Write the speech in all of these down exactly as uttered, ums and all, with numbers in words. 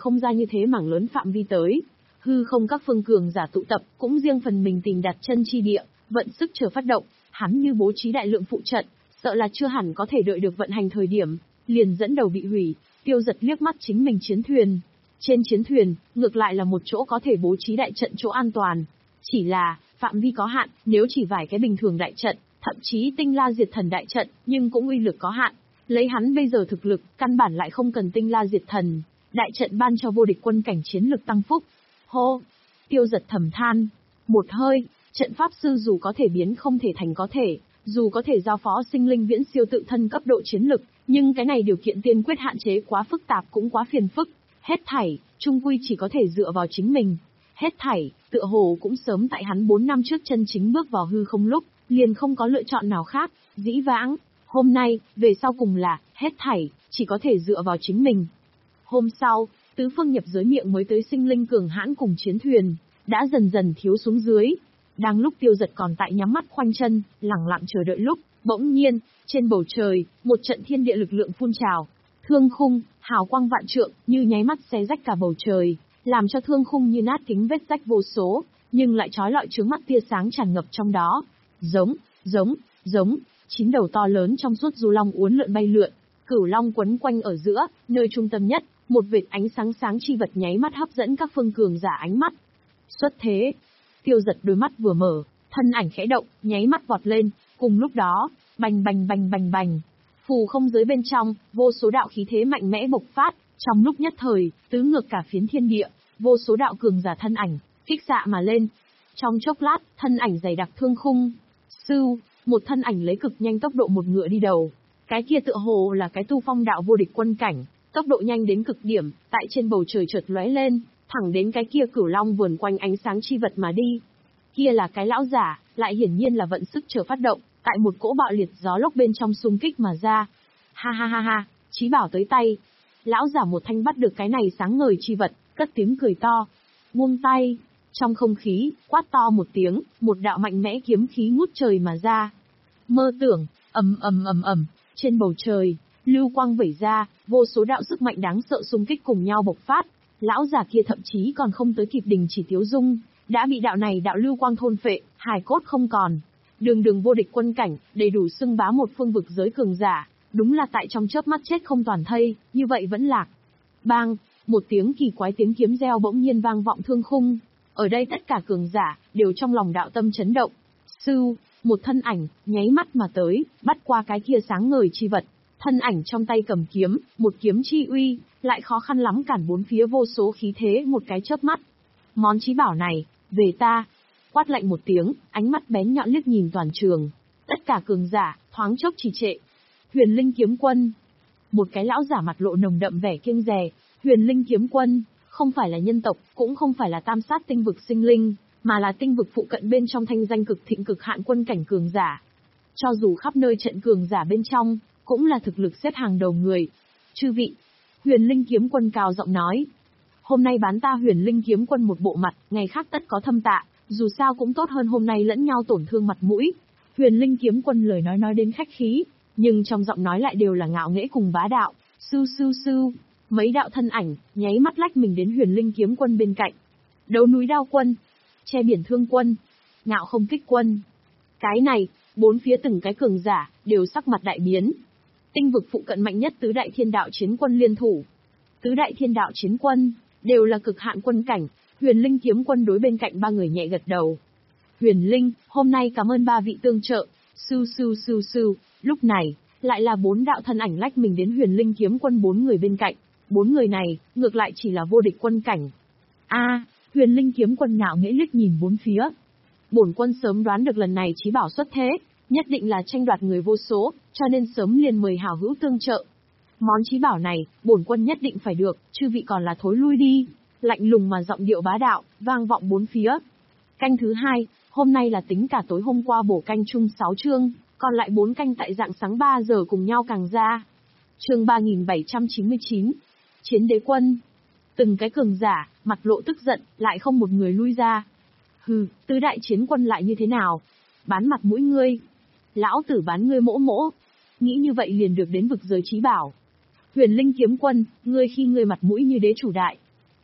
không ra như thế mảng lớn phạm vi tới. Hư không các phương cường giả tụ tập, cũng riêng phần mình tìm đặt chân chi địa, vận sức chờ phát động, hắn như bố trí đại lượng phụ trận, sợ là chưa hẳn có thể đợi được vận hành thời điểm, liền dẫn đầu bị hủy. Tiêu Giật liếc mắt chính mình chiến thuyền. Trên chiến thuyền, ngược lại là một chỗ có thể bố trí đại trận chỗ an toàn. Chỉ là, phạm vi có hạn, nếu chỉ vài cái bình thường đại trận, thậm chí tinh la diệt thần đại trận, nhưng cũng uy lực có hạn. Lấy hắn bây giờ thực lực, căn bản lại không cần tinh la diệt thần. Đại trận ban cho vô địch quân cảnh chiến lực tăng phúc. Hô! Tiêu Giật thầm than. Một hơi, trận pháp sư dù có thể biến không thể thành có thể, dù có thể giao phó sinh linh viễn siêu tự thân cấp độ chiến lực, nhưng cái này điều kiện tiên quyết hạn chế quá phức tạp cũng quá phiền phức. Hết thảy, chung quy chỉ có thể dựa vào chính mình. Hết thảy, tựa hồ cũng sớm tại hắn bốn năm trước chân chính bước vào hư không lúc, liền không có lựa chọn nào khác, dĩ vãng. Hôm nay, về sau cùng là, hết thảy, chỉ có thể dựa vào chính mình. Hôm sau, tứ phương nhập giới miệng mới tới sinh linh cường hãn cùng chiến thuyền, đã dần dần thiếu xuống dưới. Đang lúc Tiêu Giật còn tại nhắm mắt khoanh chân, lẳng lặng chờ đợi lúc, bỗng nhiên, trên bầu trời, một trận thiên địa lực lượng phun trào. Thương khung, hào quang vạn trượng, như nháy mắt xé rách cả bầu trời, làm cho thương khung như nát kính vết rách vô số, nhưng lại chói lọi chướng mắt tia sáng tràn ngập trong đó. Giống, giống, giống, chín đầu to lớn trong suốt du long uốn lượn bay lượn, cửu long quấn quanh ở giữa, nơi trung tâm nhất, một vệt ánh sáng sáng chi vật nháy mắt hấp dẫn các phương cường giả ánh mắt. Xuất thế, Tiêu Giật đôi mắt vừa mở, thân ảnh khẽ động, nháy mắt vọt lên, cùng lúc đó, bành bành bành bành bành, phù không giới bên trong, vô số đạo khí thế mạnh mẽ bộc phát, trong lúc nhất thời, tứ ngược cả phiến thiên địa, vô số đạo cường giả thân ảnh, kích xạ mà lên. Trong chốc lát, thân ảnh dày đặc thương khung, sưu, một thân ảnh lấy cực nhanh tốc độ một ngựa đi đầu. Cái kia tựa hồ là cái tu phong đạo vô địch quân cảnh, tốc độ nhanh đến cực điểm, tại trên bầu trời chợt lóe lên, thẳng đến cái kia cửu long vườn quanh ánh sáng chi vật mà đi. Kia là cái lão giả, lại hiển nhiên là vận sức chờ phát động, tại một cỗ bạo liệt gió lốc bên trong xung kích mà ra. Ha ha ha ha, chí bảo tới tay. Lão giả một thanh bắt được cái này sáng ngời chi vật, cất tiếng cười to. Buông tay. Trong không khí, quát to một tiếng, một đạo mạnh mẽ kiếm khí ngút trời mà ra. Mơ tưởng, ầm ầm ầm ầm, trên bầu trời, lưu quang vẩy ra, vô số đạo sức mạnh đáng sợ xung kích cùng nhau bộc phát. Lão giả kia thậm chí còn không tới kịp đình chỉ tiếu dung, đã bị đạo này đạo lưu quang thôn phệ, hài cốt không còn. Đường đường vô địch quân cảnh, đầy đủ xưng bá một phương vực giới cường giả, đúng là tại trong chớp mắt chết không toàn thây, như vậy vẫn lạc. Bang, một tiếng kỳ quái tiếng kiếm reo bỗng nhiên vang vọng thương khung. Ở đây tất cả cường giả, đều trong lòng đạo tâm chấn động. Sưu, một thân ảnh, nháy mắt mà tới, bắt qua cái kia sáng ngời chi vật. Thân ảnh trong tay cầm kiếm, một kiếm chi uy, lại khó khăn lắm cản bốn phía vô số khí thế một cái chớp mắt. Món chí bảo này, về ta. Quát lạnh một tiếng, ánh mắt bén nhọn liếc nhìn toàn trường. Tất cả cường giả, thoáng chốc trì trệ. Huyền Linh kiếm quân. Một cái lão giả mặt lộ nồng đậm vẻ kiêng dè. Huyền Linh kiếm quân, không phải là nhân tộc, cũng không phải là tam sát tinh vực sinh linh, mà là tinh vực phụ cận bên trong thanh danh cực thịnh cực hạn quân cảnh cường giả. Cho dù khắp nơi trận cường giả bên trong, cũng là thực lực xếp hàng đầu người. Chư vị, Huyền Linh kiếm quân cao giọng nói. Hôm nay bán ta Huyền Linh kiếm quân một bộ mặt, ngày khác tất có thâm tạ, dù sao cũng tốt hơn hôm nay lẫn nhau tổn thương mặt mũi. Huyền Linh kiếm quân lời nói nói đến khách khí, nhưng trong giọng nói lại đều là ngạo nghễ cùng bá đạo. Sưu sưu sưu, mấy đạo thân ảnh, nháy mắt lách mình đến Huyền Linh kiếm quân bên cạnh. Đấu núi đao quân, che biển thương quân, ngạo không kích quân. Cái này, bốn phía từng cái cường giả, đều sắc mặt đại biến. Tinh vực phụ cận mạnh nhất tứ đại thiên đạo chiến quân liên thủ. Tứ đại thiên đạo chiến quân, đều là cực hạn quân cảnh. Huyền Linh kiếm quân đối bên cạnh ba người nhẹ gật đầu. Huyền Linh, hôm nay cảm ơn ba vị tương trợ. Sưu sưu sưu sưu, lúc này, lại là bốn đạo thân ảnh lách mình đến Huyền Linh kiếm quân bốn người bên cạnh. Bốn người này, ngược lại chỉ là vô địch quân cảnh. A, à, Huyền Linh kiếm quân ngạo nghễ liếc nhìn bốn phía. Bổn quân sớm đoán được lần này chí bảo xuất thế, nhất định là tranh đoạt người vô số, cho nên sớm liền mời hảo hữu tương trợ. Món chí bảo này, bổn quân nhất định phải được, chư vị còn là thối lui đi. Lạnh lùng mà giọng điệu bá đạo, vang vọng bốn phía. Canh thứ hai, hôm nay là tính cả tối hôm qua bổ canh chung sáu chương, còn lại bốn canh tại dạng sáng ba giờ cùng nhau càng ra. Chương ba nghìn bảy trăm chín mươi chín, Chiến đế quân. Từng cái cường giả, mặt lộ tức giận, lại không một người lui ra. Hừ, tứ đại chiến quân lại như thế nào? Bán mặt mũi ngươi. Lão tử bán ngươi mỗ mỗ. Nghĩ như vậy liền được đến vực giới chí bảo. Huyền Linh kiếm quân, ngươi khi ngươi mặt mũi như đế chủ đại,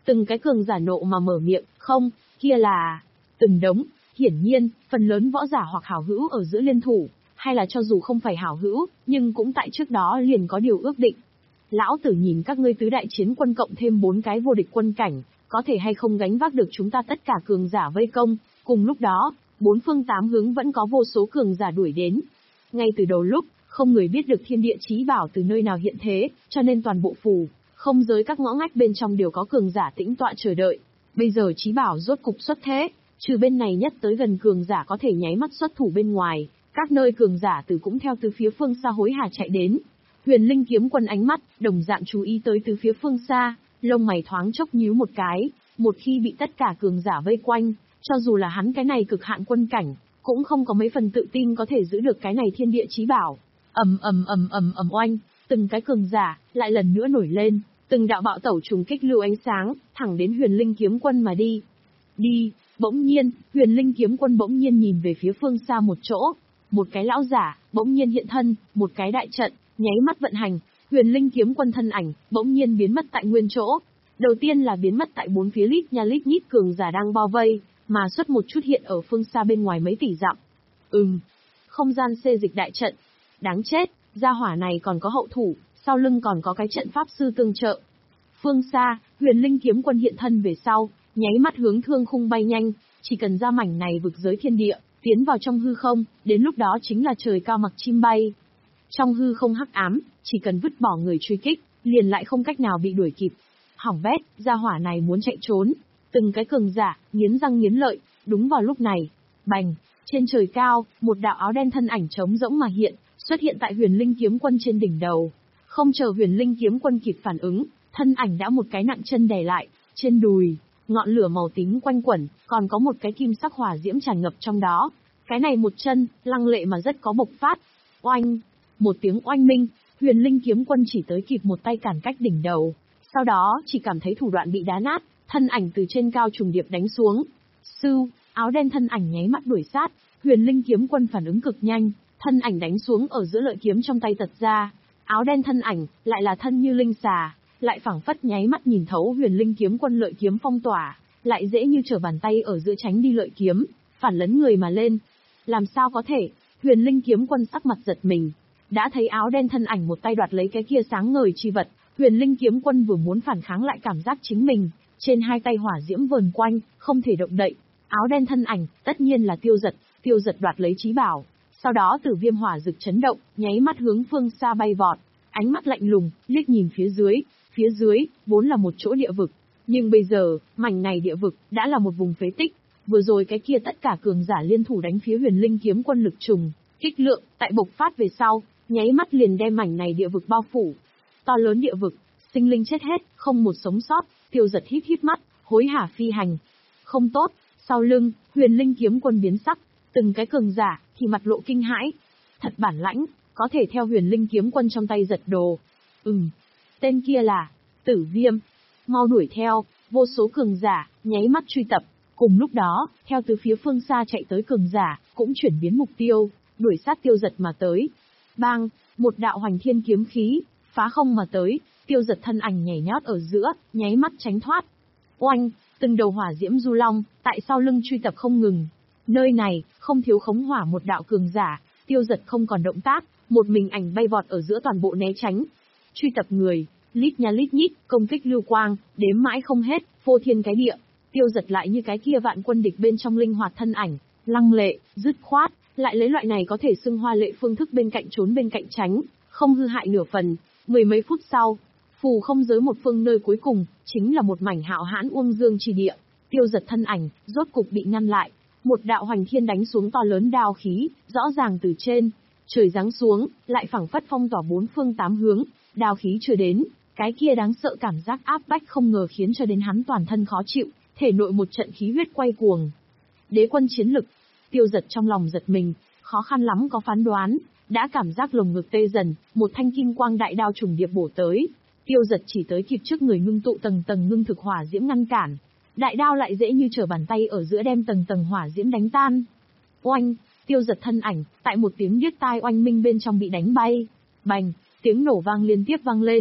Từng cái cường giả nộ mà mở miệng, không, kia là từng đống. Hiển nhiên, phần lớn võ giả hoặc hảo hữu ở giữa liên thủ, hay là cho dù không phải hảo hữu, nhưng cũng tại trước đó liền có điều ước định. Lão tử nhìn các ngươi tứ đại chiến quân cộng thêm bốn cái vô địch quân cảnh, có thể hay không gánh vác được chúng ta tất cả cường giả vây công. Cùng lúc đó, bốn phương tám hướng vẫn có vô số cường giả đuổi đến. Ngay từ đầu lúc, không người biết được thiên địa chí bảo từ nơi nào hiện thế, cho nên toàn bộ phù, không giới các ngõ ngách bên trong đều có cường giả tĩnh tọa chờ đợi. Bây giờ chí bảo rốt cục xuất thế, trừ bên này nhất tới gần cường giả có thể nháy mắt xuất thủ bên ngoài, các nơi cường giả từ cũng theo từ phía phương xa hối hả chạy đến. Huyền Linh kiếm quân ánh mắt, đồng dạng chú ý tới từ phía phương xa, lông mày thoáng chốc nhíu một cái, một khi bị tất cả cường giả vây quanh, cho dù là hắn cái này cực hạn quân cảnh, cũng không có mấy phần tự tin có thể giữ được cái này thiên địa chí bảo. Ầm ầm ầm ầm ầm oanh, từng cái cường giả lại lần nữa nổi lên, từng đạo bạo tẩu trùng kích lưu ánh sáng, thẳng đến Huyền Linh kiếm quân mà đi. Đi, bỗng nhiên, Huyền Linh kiếm quân bỗng nhiên nhìn về phía phương xa một chỗ, một cái lão giả bỗng nhiên hiện thân, một cái đại trận nháy mắt vận hành, Huyền Linh kiếm quân thân ảnh bỗng nhiên biến mất tại nguyên chỗ. Đầu tiên là biến mất tại bốn phía lít nha lít nhít cường giả đang bao vây, mà xuất một chút hiện ở phương xa bên ngoài mấy tỷ dặm. Ừm, không gian xê dịch đại trận. Đáng chết, gia hỏa này còn có hậu thủ, sau lưng còn có cái trận pháp sư tương trợ. Phương xa, Huyền Linh kiếm quân hiện thân về sau, nháy mắt hướng thương khung bay nhanh, chỉ cần ra mảnh này vực giới thiên địa, tiến vào trong hư không, đến lúc đó chính là trời cao mặc chim bay. Trong hư không hắc ám, chỉ cần vứt bỏ người truy kích, liền lại không cách nào bị đuổi kịp. Hỏng bét, gia hỏa này muốn chạy trốn. Từng cái cường giả, nghiến răng nghiến lợi, đúng vào lúc này. Bành, trên trời cao, một đạo áo đen thân ảnh trống rỗng mà hiện, xuất hiện tại Huyền Linh kiếm quân trên đỉnh đầu. Không chờ Huyền Linh kiếm quân kịp phản ứng, thân ảnh đã một cái nặng chân đè lại, trên đùi, ngọn lửa màu tím quanh quẩn, còn có một cái kim sắc hỏa diễm tràn ngập trong đó. Cái này một chân, lăng lệ mà rất có bộc phát. Oanh, một tiếng oanh minh, Huyền Linh kiếm quân chỉ tới kịp một tay cản cách đỉnh đầu, sau đó chỉ cảm thấy thủ đoạn bị đá nát, thân ảnh từ trên cao trùng điệp đánh xuống. Sưu, áo đen thân ảnh nháy mắt đuổi sát, Huyền Linh kiếm quân phản ứng cực nhanh, thân ảnh đánh xuống ở giữa lợi kiếm trong tay tật ra. Áo đen thân ảnh lại là thân như linh xà, lại phảng phất nháy mắt nhìn thấu Huyền Linh kiếm quân lợi kiếm phong tỏa, lại dễ như trở bàn tay ở giữa tránh đi lợi kiếm, phản lấn người mà lên. Làm sao có thể? Huyền Linh kiếm quân sắc mặt giật mình, đã thấy áo đen thân ảnh một tay đoạt lấy cái kia sáng ngời chi vật, Huyền Linh kiếm quân vừa muốn phản kháng lại cảm giác chính mình trên hai tay hỏa diễm vờn quanh, không thể động đậy. Áo đen thân ảnh, tất nhiên là Tiêu Dật, Tiêu Dật đoạt lấy chí bảo, sau đó Tử Viêm hỏa rực chấn động, nháy mắt hướng phương xa bay vọt, ánh mắt lạnh lùng, liếc nhìn phía dưới, phía dưới vốn là một chỗ địa vực, nhưng bây giờ, mảnh này địa vực đã là một vùng phế tích. Vừa rồi cái kia tất cả cường giả liên thủ đánh phía Huyền Linh kiếm quân lực trùng kích lượng, tại bộc phát về sau, nháy mắt liền đem mảnh này địa vực bao phủ. To lớn địa vực, sinh linh chết hết, không một sống sót. Tiêu Dật híp híp mắt, hối hả phi hành. Không tốt, sau lưng, Huyền Linh kiếm quân biến sắc, từng cái cường giả thì mặt lộ kinh hãi. Thật bản lãnh, có thể theo Huyền Linh kiếm quân trong tay giật đồ. Ừm, tên kia là Tử Viêm. Mau đuổi theo, vô số cường giả nháy mắt truy tập. Cùng lúc đó, theo từ phía phương xa chạy tới cường giả, cũng chuyển biến mục tiêu, đuổi sát Tiêu Dật mà tới. Bang, một đạo hoành thiên kiếm khí, phá không mà tới, Tiêu Dật thân ảnh nhảy nhót ở giữa, nháy mắt tránh thoát. Oanh, từng đầu hỏa diễm du long, tại sau lưng truy tập không ngừng. Nơi này, không thiếu khống hỏa một đạo cường giả, Tiêu Dật không còn động tác, một mình ảnh bay vọt ở giữa toàn bộ né tránh. Truy tập người, lít nha lít nhít, công kích lưu quang, đếm mãi không hết, phô thiên cái địa. Tiêu Dật lại như cái kia vạn quân địch bên trong linh hoạt thân ảnh, lăng lệ, dứt khoát, lại lấy loại này có thể xưng hoa lệ phương thức bên cạnh trốn bên cạnh tránh, không hư hại nửa phần. Mười mấy phút sau, phù không giới một phương nơi cuối cùng, chính là một mảnh hạo hãn uông dương chi địa. Tiêu Dật thân ảnh, rốt cục bị ngăn lại. Một đạo hoành thiên đánh xuống to lớn đao khí, rõ ràng từ trên trời giáng xuống, lại phảng phất phong tỏa bốn phương tám hướng. Đao khí chưa đến, cái kia đáng sợ cảm giác áp bách không ngờ khiến cho đến hắn toàn thân khó chịu, thể nội một trận khí huyết quay cuồng. Đế quân chiến lực, Tiêu Dật trong lòng giật mình, khó khăn lắm có phán đoán, đã cảm giác lồng ngực tê dần, một thanh kim quang đại đao trùng điệp bổ tới. Tiêu Dật chỉ tới kịp trước người ngưng tụ tầng tầng ngưng thực hỏa diễm ngăn cản, đại đao lại dễ như trở bàn tay ở giữa đem tầng tầng hỏa diễm đánh tan. Oanh, Tiêu Dật thân ảnh, tại một tiếng điếc tai oanh minh bên trong bị đánh bay. Bành, tiếng nổ vang liên tiếp vang lên.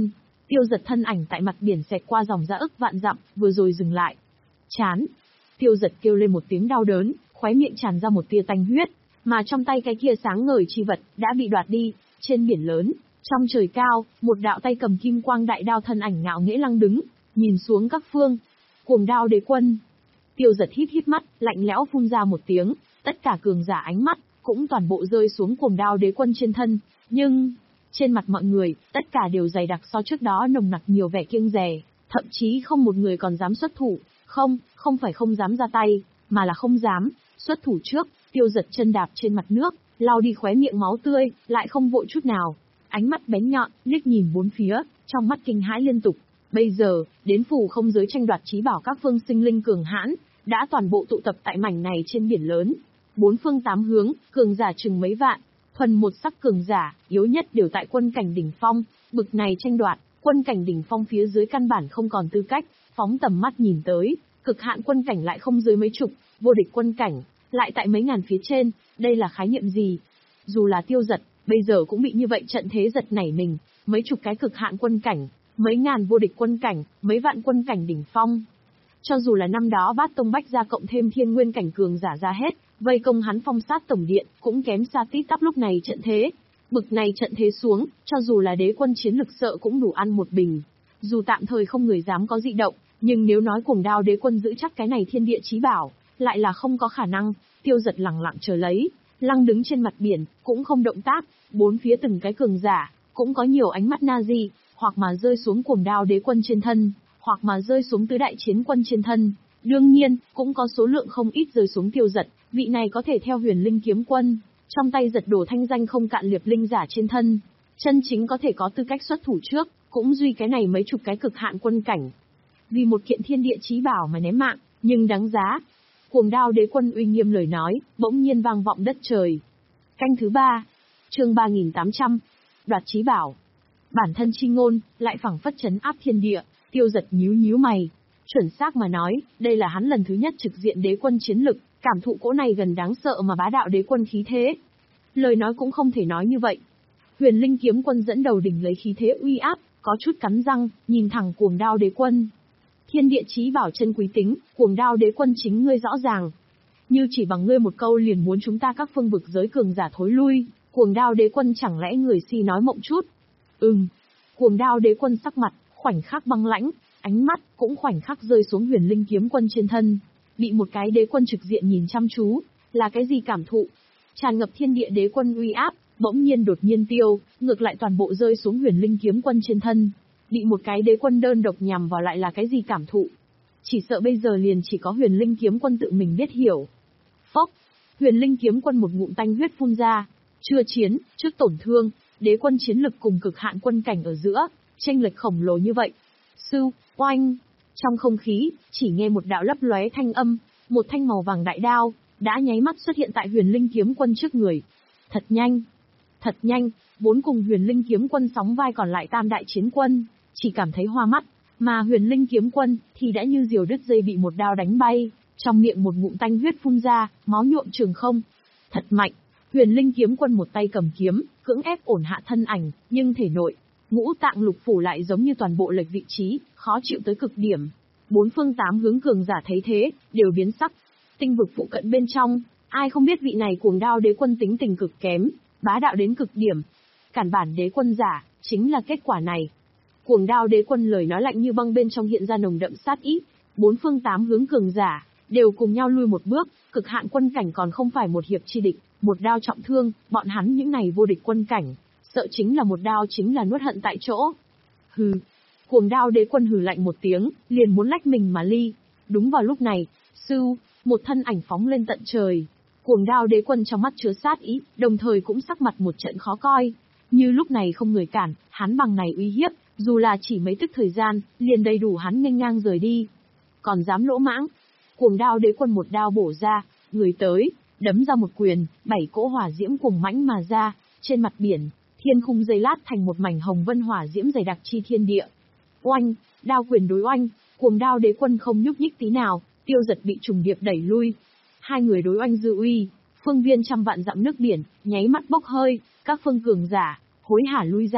Tiêu Giật thân ảnh tại mặt biển xẹt qua dòng dã ức vạn dặm, vừa rồi dừng lại. Chán. Tiêu Giật kêu lên một tiếng đau đớn, khóe miệng tràn ra một tia tanh huyết, mà trong tay cái kia sáng ngời chi vật đã bị đoạt đi. Trên biển lớn, trong trời cao, một đạo tay cầm kim quang đại đao thân ảnh ngạo nghễ lăng đứng, nhìn xuống các phương. Cuồng Đao Đế Quân. Tiêu Giật hít hít mắt, lạnh lẽo phun ra một tiếng, tất cả cường giả ánh mắt cũng toàn bộ rơi xuống Cuồng Đao Đế Quân trên thân, nhưng trên mặt mọi người, tất cả đều dày đặc so trước đó nồng nặc nhiều vẻ kiêng dè, thậm chí không một người còn dám xuất thủ, không, không phải không dám ra tay, mà là không dám xuất thủ trước. Tiêu Giật chân đạp trên mặt nước, lau đi khóe miệng máu tươi, lại không vội chút nào, ánh mắt bén nhọn, liếc nhìn bốn phía, trong mắt kinh hãi liên tục. Bây giờ, đến phù không giới tranh đoạt chí bảo các phương sinh linh cường hãn, đã toàn bộ tụ tập tại mảnh này trên biển lớn. Bốn phương tám hướng, cường giả chừng mấy vạn, thuần một sắc cường giả, yếu nhất đều tại quân cảnh đỉnh phong, bực này tranh đoạt, quân cảnh đỉnh phong phía dưới căn bản không còn tư cách, phóng tầm mắt nhìn tới, cực hạn quân cảnh lại không dưới mấy chục, vô địch quân cảnh lại tại mấy ngàn phía trên, đây là khái niệm gì? Dù là Tiêu Giật, bây giờ cũng bị như vậy trận thế giật nảy mình, mấy chục cái cực hạn quân cảnh, mấy ngàn vô địch quân cảnh, mấy vạn quân cảnh đỉnh phong. Cho dù là năm đó Bát Tông Bách gia cộng thêm thiên nguyên cảnh cường giả ra hết, vây công hắn phong sát tổng điện, cũng kém xa tít tắp lúc này trận thế. Bực này trận thế xuống, cho dù là đế quân chiến lực sợ cũng đủ ăn một bình. Dù tạm thời không người dám có dị động, nhưng nếu nói Cuồng Đao Đế Quân giữ chắc cái này thiên địa chí bảo, lại là không có khả năng. Tiêu Giật lẳng lặng chờ lấy, lăng đứng trên mặt biển, cũng không động tác, bốn phía từng cái cường giả, cũng có nhiều ánh mắt Nazi, hoặc mà rơi xuống Cuồng Đao Đế Quân trên thân, hoặc mà rơi xuống tứ đại chiến quân trên thân. Đương nhiên, cũng có số lượng không ít rơi xuống Tiêu Giật, vị này có thể theo Huyền Linh Kiếm Quân, trong tay giật đổ thanh danh không cạn liệp linh giả trên thân. Chân chính có thể có tư cách xuất thủ trước, cũng duy cái này mấy chục cái cực hạn quân cảnh. Vì một kiện thiên địa chí bảo mà ném mạng, nhưng đáng giá. Cuồng Đao Đế Quân uy nghiêm lời nói, bỗng nhiên vang vọng đất trời. Canh thứ ba, chương ba nghìn tám trăm, đoạt chí bảo. Bản thân chi ngôn, lại phảng phất chấn áp thiên địa. Tiêu Giật nhíu nhíu mày. Chuẩn xác mà nói, đây là hắn lần thứ nhất trực diện đế quân chiến lực, cảm thụ cỗ này gần đáng sợ mà bá đạo đế quân khí thế. Lời nói cũng không thể nói như vậy. Huyền Linh Kiếm Quân dẫn đầu đỉnh lấy khí thế uy áp, có chút cắn răng, nhìn thẳng Cuồng Đao Đế Quân. Thiên địa chí bảo chân quý tính, Cuồng Đao Đế Quân chính ngươi rõ ràng. Như chỉ bằng ngươi một câu liền muốn chúng ta các phương vực giới cường giả thối lui, Cuồng Đao Đế Quân chẳng lẽ người si nói mộng chút? Ừm. Cuồng Đao Đế Quân sắc mặt khoảnh khắc băng lãnh, ánh mắt cũng khoảnh khắc rơi xuống Huyền Linh Kiếm Quân trên thân, bị một cái đế quân trực diện nhìn chăm chú, là cái gì cảm thụ? Tràn ngập thiên địa đế quân uy áp, bỗng nhiên đột nhiên tiêu, ngược lại toàn bộ rơi xuống Huyền Linh Kiếm Quân trên thân, bị một cái đế quân đơn độc nhằm vào lại là cái gì cảm thụ? Chỉ sợ bây giờ liền chỉ có Huyền Linh Kiếm Quân tự mình biết hiểu. Phốc, Huyền Linh Kiếm Quân một ngụm tanh huyết phun ra, chưa chiến, trước tổn thương, đế quân chiến lực cùng cực hạn quân cảnh ở giữa, chênh lệch khổng lồ như vậy. Sư, oanh, trong không khí, chỉ nghe một đạo lấp lóe thanh âm, một thanh màu vàng đại đao, đã nháy mắt xuất hiện tại Huyền Linh Kiếm Quân trước người. Thật nhanh, thật nhanh, vốn cùng Huyền Linh Kiếm Quân sóng vai còn lại tam đại chiến quân, chỉ cảm thấy hoa mắt, mà Huyền Linh Kiếm Quân thì đã như diều đứt dây bị một đao đánh bay, trong miệng một ngụm tanh huyết phun ra, máu nhuộm trường không. Thật mạnh, Huyền Linh Kiếm Quân một tay cầm kiếm, cưỡng ép ổn hạ thân ảnh, nhưng thể nội ngũ tạng lục phủ lại giống như toàn bộ lệch vị trí, khó chịu tới cực điểm. Bốn phương tám hướng cường giả thấy thế, đều biến sắc. Tinh vực phụ cận bên trong, ai không biết vị này Cuồng Đao Đế Quân tính tình cực kém, bá đạo đến cực điểm. Cản bản đế quân giả, chính là kết quả này. Cuồng Đao Đế Quân lời nói lạnh như băng bên trong hiện ra nồng đậm sát ý. Bốn phương tám hướng cường giả, đều cùng nhau lui một bước, cực hạn quân cảnh còn không phải một hiệp chi địch, một đao trọng thương, bọn hắn những này vô địch quân cảnh. Sợ chính là một đao chính là nuốt hận tại chỗ. Hừ. Cuồng Đao Đế Quân hừ lạnh một tiếng, liền muốn lách mình mà ly. Đúng vào lúc này, sư, một thân ảnh phóng lên tận trời. Cuồng Đao Đế Quân trong mắt chứa sát ý, đồng thời cũng sắc mặt một trận khó coi. Như lúc này không người cản, hắn bằng này uy hiếp, dù là chỉ mấy tức thời gian, liền đầy đủ hắn nghênh ngang rời đi. Còn dám lỗ mãng. Cuồng Đao Đế Quân một đao bổ ra, người tới, đấm ra một quyền, bảy cỗ hỏa diễm cùng mãnh mà ra, trên mặt biển. Thiên khung dây lát thành một mảnh hồng vân hỏa diễm dày đặc chi thiên địa. Oanh, đao quyền đối oanh, Cuồng Đao Đế Quân không nhúc nhích tí nào, Tiêu Giật bị trùng điệp đẩy lui. Hai người đối oanh dư uy, phương viên trăm vạn dặm nước biển, nháy mắt bốc hơi, các phương cường giả, hối hả lui ra,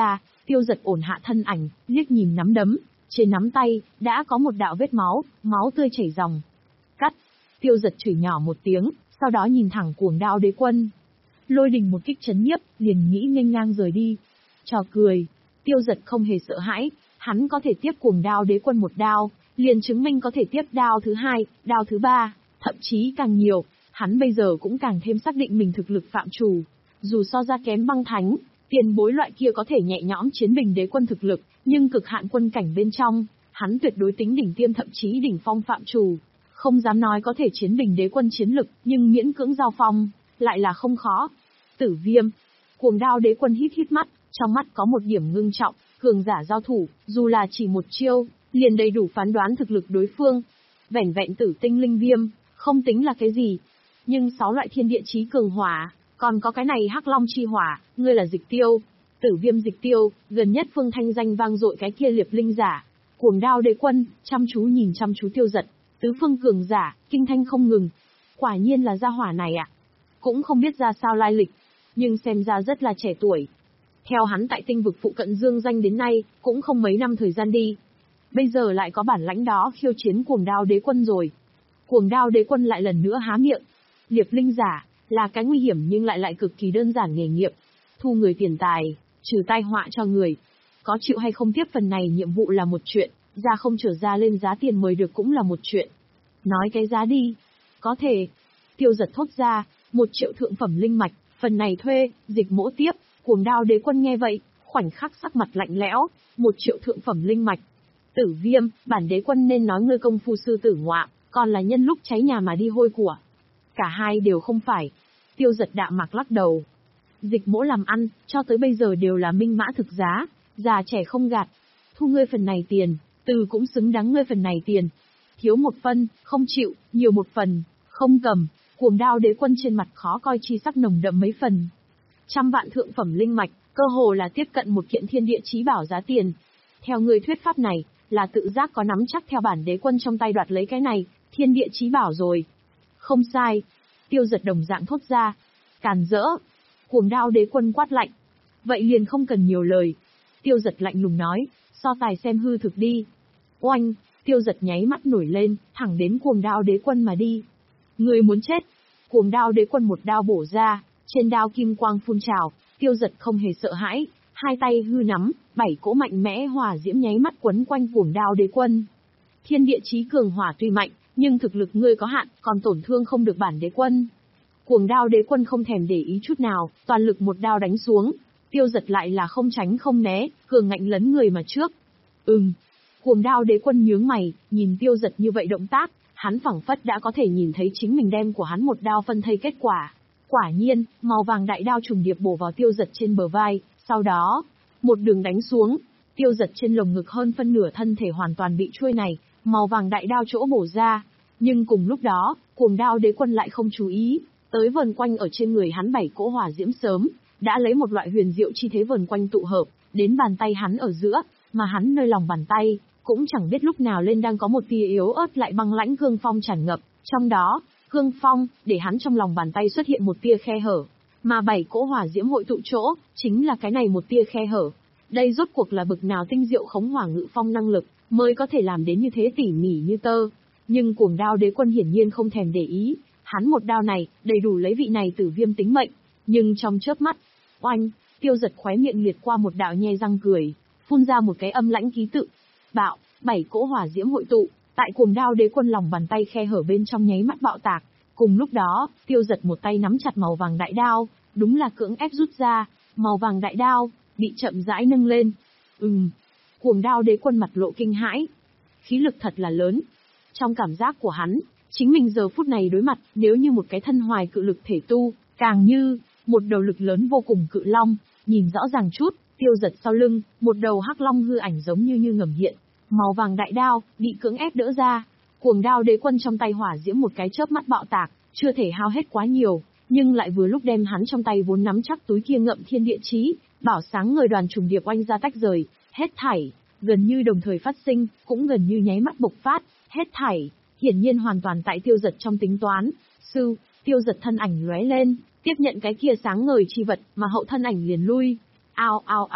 Tiêu Dật ổn hạ thân ảnh, liếc nhìn nắm đấm, trên nắm tay đã có một đạo vết máu, máu tươi chảy ròng. Cắt. Tiêu Dật chửi nhỏ một tiếng, sau đó nhìn thẳng Cuồng Đao Đế Quân. Lôi đình một kích chấn nhiếp, liền nghĩ nghênh ngang rời đi. Trò cười. Tiêu Dật không hề sợ hãi, hắn có thể tiếp Cuồng Đao Đế Quân một đao, liền chứng minh có thể tiếp đao thứ hai, đao thứ ba, thậm chí càng nhiều. Hắn bây giờ cũng càng thêm xác định mình thực lực phạm chủ. Dù so ra kém băng thánh, tiền bối loại kia có thể nhẹ nhõm chiến bình đế quân thực lực, nhưng cực hạn quân cảnh bên trong, hắn tuyệt đối tính đỉnh tiêm thậm chí đỉnh phong phạm chủ. Không dám nói có thể chiến bình đế quân chiến lực, nhưng miễn cưỡng giao phong, lại là không khó. Tử Viêm. Cuồng Đao Đế Quân hít hít mắt, trong mắt có một điểm ngưng trọng, cường giả giao thủ, dù là chỉ một chiêu, liền đầy đủ phán đoán thực lực đối phương. Vẻn vẹn tử tinh linh viêm, không tính là cái gì. Nhưng sáu loại thiên địa chí cường hỏa, còn có cái này hắc long chi hỏa, ngươi là Dịch Tiêu. Tử Viêm Dịch Tiêu, gần nhất phương thanh danh vang dội cái kia liệp linh giả. Cuồng Đao Đế Quân, chăm chú nhìn chăm chú Tiêu Dật, tứ phương cường giả, kinh thanh không ngừng. Quả nhiên là gia hỏa này ạ. À? Cũng không biết ra sao lai lịch, nhưng xem ra rất là trẻ tuổi. Theo hắn tại tinh vực phụ cận dương danh đến nay, cũng không mấy năm thời gian đi. Bây giờ lại có bản lãnh đó khiêu chiến Cuồng Đao Đế Quân rồi. Cuồng Đao Đế Quân lại lần nữa há miệng. Liệp linh giả, là cái nguy hiểm nhưng lại lại cực kỳ đơn giản nghề nghiệp. Thu người tiền tài, trừ tai họa cho người. Có chịu hay không tiếp phần này nhiệm vụ là một chuyện, ra không trở ra lên giá tiền mời được cũng là một chuyện. Nói cái giá đi. Có thể. Tiêu Dật thốt ra, một triệu thượng phẩm linh mạch, phần này thuê, Dịch Mỗ tiếp. Cuồng Đao Đế Quân nghe vậy, khoảnh khắc sắc mặt lạnh lẽo, một triệu thượng phẩm linh mạch. Tử Viêm, bản đế quân nên nói ngươi công phu sư tử ngoạm, còn là nhân lúc cháy nhà mà đi hôi của. Cả hai đều không phải. Tiêu Dật đạm mạc lắc đầu. Dịch Mỗ làm ăn, cho tới bây giờ đều là minh mã thực giá, già trẻ không gạt. Thu ngươi phần này tiền, từ cũng xứng đáng ngươi phần này tiền. Thiếu một phân, không chịu, nhiều một phần, không cầm. Cuồng Đao Đế Quân trên mặt khó coi chi sắc nồng đậm mấy phần. Trăm vạn thượng phẩm linh mạch, cơ hồ là tiếp cận một kiện thiên địa chí bảo giá tiền. Theo người thuyết pháp này, là tự giác có nắm chắc theo bản đế quân trong tay đoạt lấy cái này, thiên địa chí bảo rồi. Không sai. Tiêu Dật đồng dạng thốt ra. Càn rỡ. Cuồng Đao Đế Quân quát lạnh. Vậy liền không cần nhiều lời. Tiêu Dật lạnh lùng nói, so tài xem hư thực đi. Oanh. Tiêu Dật nháy mắt nổi lên, thẳng đến Cuồng Đao Đế Quân mà đi. Người muốn chết. Cuồng Đao Đế Quân một đao bổ ra, trên đao kim quang phun trào, Tiêu Dật không hề sợ hãi, hai tay hư nắm, bảy cỗ mạnh mẽ hỏa diễm nháy mắt quấn quanh Cuồng Đao Đế Quân. Thiên địa chí cường hỏa tuy mạnh, nhưng thực lực ngươi có hạn, còn tổn thương không được bản đế quân. Cuồng Đao Đế Quân không thèm để ý chút nào, toàn lực một đao đánh xuống. Tiêu Dật lại là không tránh không né, cường ngạnh lấn người mà trước. Ừm. Cuồng Đao Đế Quân nhướng mày, nhìn Tiêu Dật như vậy động tác, hắn phảng phất đã có thể nhìn thấy chính mình đem của hắn một đao phân thây kết quả. Quả nhiên, màu vàng đại đao trùng điệp bổ vào Tiêu Dật trên bờ vai, sau đó, một đường đánh xuống, Tiêu Dật trên lồng ngực hơn phân nửa thân thể hoàn toàn bị chuôi này, màu vàng đại đao chỗ bổ ra. Nhưng cùng lúc đó, Cuồng Đao Đế Quân lại không chú ý, tới vần quanh ở trên người hắn bảy cỗ hỏa diễm sớm, đã lấy một loại huyền diệu chi thế vần quanh tụ hợp, đến bàn tay hắn ở giữa, mà hắn nơi lòng bàn tay, cũng chẳng biết lúc nào lên đang có một tia yếu ớt lại băng lãnh cương phong tràn ngập, trong đó, cương phong, để hắn trong lòng bàn tay xuất hiện một tia khe hở, mà bảy cỗ hỏa diễm hội tụ chỗ, chính là cái này một tia khe hở. Đây rốt cuộc là bực nào tinh diệu khống hỏa ngự phong năng lực, mới có thể làm đến như thế tỉ mỉ như tơ. Nhưng Cuồng Đao Đế Quân hiển nhiên không thèm để ý, hắn một đao này, đầy đủ lấy vị này Tử Viêm tính mệnh, nhưng trong chớp mắt, oanh, Tiêu Dật khóe miệng liệt qua một đạo nhe răng cười, phun ra một cái âm lãnh ký tự. Bạo, bảy cỗ hỏa diễm hội tụ, tại Cuồng Đao Đế Quân lòng bàn tay khe hở bên trong nháy mắt bạo tạc. Cùng lúc đó, Tiêu Dật một tay nắm chặt màu vàng đại đao, đúng là cưỡng ép rút ra, màu vàng đại đao bị chậm rãi nâng lên. Ừm. Cuồng Đao Đế Quân mặt lộ kinh hãi. Khí lực thật là lớn. Trong cảm giác của hắn, chính mình giờ phút này đối mặt, nếu như một cái thân hoài cự lực thể tu, càng như một đầu lực lớn vô cùng cự long, nhìn rõ ràng chút, Tiêu Dật sau lưng, một đầu hắc long hư ảnh giống như như ngầm hiện, màu vàng đại đao bị cưỡng ép đỡ ra. Cuồng Đao Đế Quân trong tay hỏa diễm một cái chớp mắt bạo tạc, chưa thể hao hết quá nhiều, nhưng lại vừa lúc đem hắn trong tay vốn nắm chắc túi kia ngậm thiên địa chí, bảo sáng người đoàn trùng điệp oanh ra tách rời, hết thảy, gần như đồng thời phát sinh, cũng gần như nháy mắt bộc phát, hết thảy, hiển nhiên hoàn toàn tại Tiêu Dật trong tính toán. Sư, Tiêu Dật thân ảnh lóe lên, tiếp nhận cái kia sáng ngời chi vật, mà hậu thân ảnh liền lui. Ao ao ao,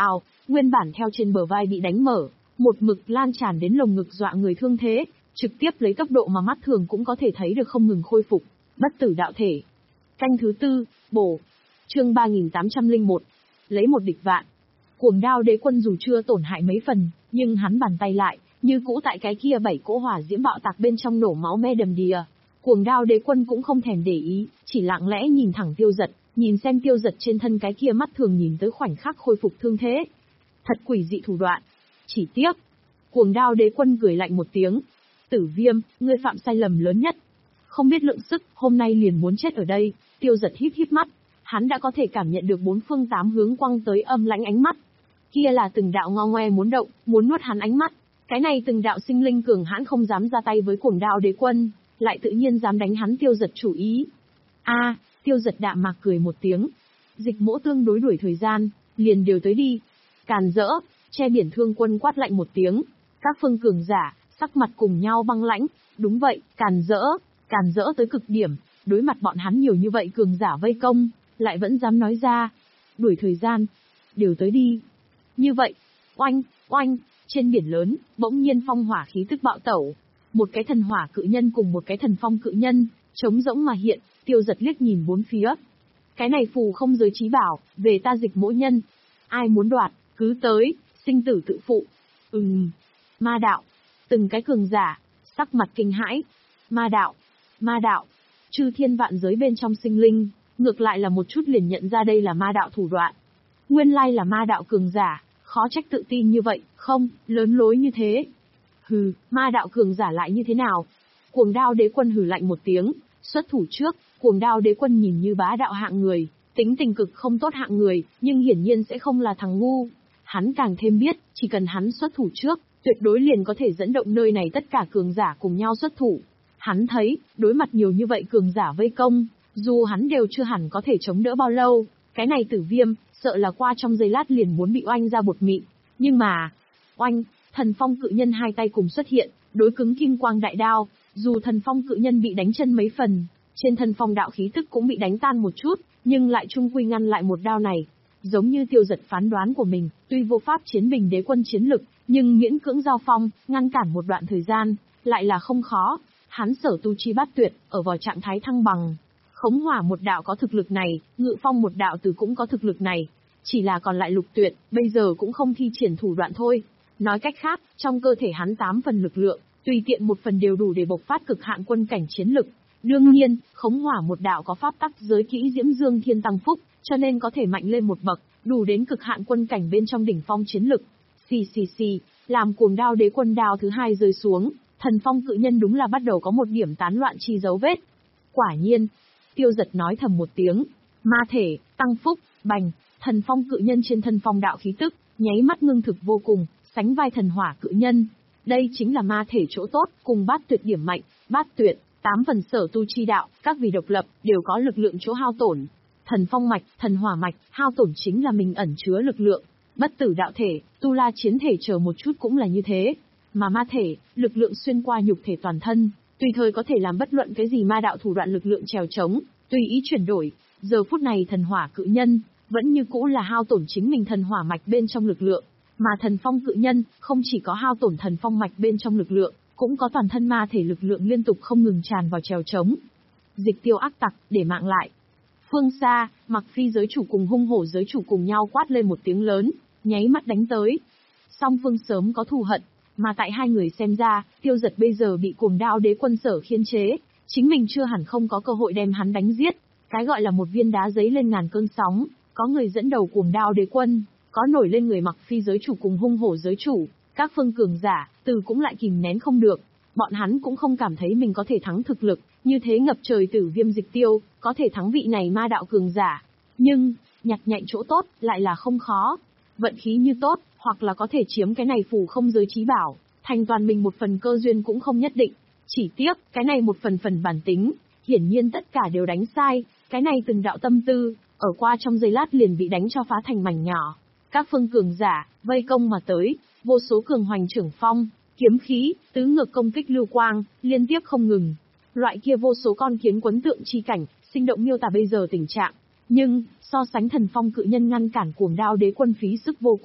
nguyên bản theo trên bờ vai bị đánh mở, một mực lan tràn đến lồng ngực dọa người thương thế, trực tiếp lấy tốc độ mà mắt thường cũng có thể thấy được không ngừng khôi phục, bất tử đạo thể. Canh thứ tư, bổ. Chương ba nghìn tám trăm lẻ một. Lấy một địch vạn. Cuồng Đao Đế Quân dù chưa tổn hại mấy phần, nhưng hắn bàn tay lại, như cũ tại cái kia bảy cỗ hỏa diễm bạo tạc bên trong nổ máu me đầm đìa. Cuồng Đao Đế Quân cũng không thèm để ý, chỉ lặng lẽ nhìn thẳng Tiêu Dật, nhìn xem Tiêu Dật trên thân cái kia mắt thường nhìn tới khoảnh khắc khôi phục thương thế. Thật quỷ dị thủ đoạn. Chỉ tiếc. Cuồng Đao Đế Quân cười lạnh một tiếng. Tử Viêm, ngươi phạm sai lầm lớn nhất. Không biết lượng sức, hôm nay liền muốn chết ở đây. Tiêu Dật híp híp mắt. Hắn đã có thể cảm nhận được bốn phương tám hướng quăng tới âm lãnh ánh mắt. Kia là từng đạo ngo ngoe muốn động, muốn nuốt hắn ánh mắt. Cái này từng đạo sinh linh cường hãn không dám ra tay với Cuồng Đao Đế Quân, lại tự nhiên dám đánh hắn Tiêu Dật chủ ý. A, à, Tiêu Dật đạm mạc cười một tiếng. Dịch Mỗ tương đối đuổi thời gian, liền đều tới đi. Càn rỡ, che biển thương quân quát lạnh một tiếng. Các phương cường giả, sắc mặt cùng nhau băng lãnh. Đúng vậy, càn rỡ, càn rỡ tới cực điểm. Đối mặt bọn hắn nhiều như vậy cường giả vây công, lại vẫn dám nói ra. Đuổi thời gian, đều tới đi. Như vậy, oanh, oanh, trên biển lớn, bỗng nhiên phong hỏa khí tức bạo tẩu. Một cái thần hỏa cự nhân cùng một cái thần phong cự nhân, trống rỗng mà hiện. Tiêu Dật liếc nhìn bốn phía. Cái này phù không giới trí bảo, về ta Dịch Mỗ nhân. Ai muốn đoạt, cứ tới, sinh tử tự phụ. Ừm, ma đạo. Từng cái cường giả, sắc mặt kinh hãi. Ma đạo, ma đạo. Chư thiên vạn giới bên trong sinh linh, ngược lại là một chút liền nhận ra đây là ma đạo thủ đoạn. Nguyên lai là ma đạo cường giả, khó trách tự tin như vậy, không, lớn lối như thế. Hừ, ma đạo cường giả lại như thế nào? Cuồng Đao Đế Quân hừ lạnh một tiếng, xuất thủ trước. Cuồng Đao Đế Quân nhìn như bá đạo hạng người, tính tình cực không tốt hạng người, nhưng hiển nhiên sẽ không là thằng ngu. Hắn càng thêm biết, chỉ cần hắn xuất thủ trước, tuyệt đối liền có thể dẫn động nơi này tất cả cường giả cùng nhau xuất thủ. Hắn thấy, đối mặt nhiều như vậy cường giả vây công, dù hắn đều chưa hẳn có thể chống đỡ bao lâu, cái này Tử Viêm, sợ là qua trong giây lát liền muốn bị oanh ra bột mịn. Nhưng mà, oanh, thần phong cự nhân hai tay cùng xuất hiện, đối cứng kim quang đại đao, dù thần phong cự nhân bị đánh chân mấy phần, trên thân phong đạo khí tức cũng bị đánh tan một chút, nhưng lại chung quy ngăn lại một đao này. Giống như Tiêu Dật phán đoán của mình, tuy vô pháp chiến bình đế quân chiến lực, nhưng miễn cưỡng giao phong, ngăn cản một đoạn thời gian, lại là không khó. Hắn sở tu chi bát tuyệt, ở vào trạng thái thăng bằng. Khống hỏa một đạo có thực lực này, ngự phong một đạo từ cũng có thực lực này. Chỉ là còn lại lục tuyệt, bây giờ cũng không thi triển thủ đoạn thôi. Nói cách khác, trong cơ thể hắn tám phần lực lượng, tùy tiện một phần đều đủ để bộc phát cực hạn quân cảnh chiến lực. Đương nhiên, khống hỏa một đạo có pháp tắc giới kỹ Diễm Dương Thiên Tăng Phúc, cho nên có thể mạnh lên một bậc, đủ đến cực hạn quân cảnh bên trong đỉnh phong chiến lực. Xì xì xì, làm Cuồng Đao Đế Quân đao thứ hai rơi xuống, thần phong cự nhân đúng là bắt đầu có một điểm tán loạn chi dấu vết. Quả nhiên, Tiêu Dật nói thầm một tiếng, ma thể, tăng phúc, bành, thần phong cự nhân trên thân phong đạo khí tức, nháy mắt ngưng thực vô cùng, sánh vai thần hỏa cự nhân. Đây chính là ma thể chỗ tốt, cùng bát tuyệt điểm mạnh, bát tuyệt, tám phần sở tu chi đạo, các vì độc lập, đều có lực lượng chỗ hao tổn. Thần phong mạch, thần hỏa mạch, hao tổn chính là mình ẩn chứa lực lượng. Bất tử đạo thể, tu la chiến thể chờ một chút cũng là như thế. Mà ma thể, lực lượng xuyên qua nhục thể toàn thân, tùy thời có thể làm bất luận cái gì ma đạo thủ đoạn lực lượng trèo trống, tùy ý chuyển đổi. Giờ phút này thần hỏa cự nhân, vẫn như cũ là hao tổn chính mình thần hỏa mạch bên trong lực lượng. Mà thần phong cự nhân, không chỉ có hao tổn thần phong mạch bên trong lực lượng, cũng có toàn thân ma thể lực lượng liên tục không ngừng tràn vào trèo trống. Dịch Tiêu ác tặc, để mạng lại. Phương xa, Mặc Phi giới chủ cùng hung hổ giới chủ cùng nhau quát lên một tiếng lớn, nháy mắt đánh tới. Song phương sớm có thù hận, mà tại hai người xem ra, Tiêu Dật bây giờ bị Cuồng Đao Đế Quân sở khiên chế, chính mình chưa hẳn không có cơ hội đem hắn đánh giết. Cái gọi là một viên đá giấy lên ngàn cơn sóng, có người dẫn đầu Cuồng Đao Đế Quân, có nổi lên người Mặc Phi giới chủ cùng hung hổ giới chủ, các phương cường giả, từ cũng lại kìm nén không được. Bọn hắn cũng không cảm thấy mình có thể thắng thực lực, như thế ngập trời Tử Viêm Dịch Tiêu, có thể thắng vị này ma đạo cường giả. Nhưng, nhặt nhạnh chỗ tốt, lại là không khó. Vận khí như tốt, hoặc là có thể chiếm cái này phù không giới trí bảo, thành toàn mình một phần cơ duyên cũng không nhất định. Chỉ tiếc, cái này một phần phần bản tính, hiển nhiên tất cả đều đánh sai, cái này từng đạo tâm tư, ở qua trong giây lát liền bị đánh cho phá thành mảnh nhỏ. Các phương cường giả, vây công mà tới, vô số cường hoành trưởng phong, kiếm khí, tứ ngược công kích lưu quang, liên tiếp không ngừng. Loại kia vô số con kiến quấn tượng chi cảnh, sinh động miêu tả bây giờ tình trạng. Nhưng, so sánh thần phong cự nhân ngăn cản Cuồng Đao Đế Quân phí sức vô cùng.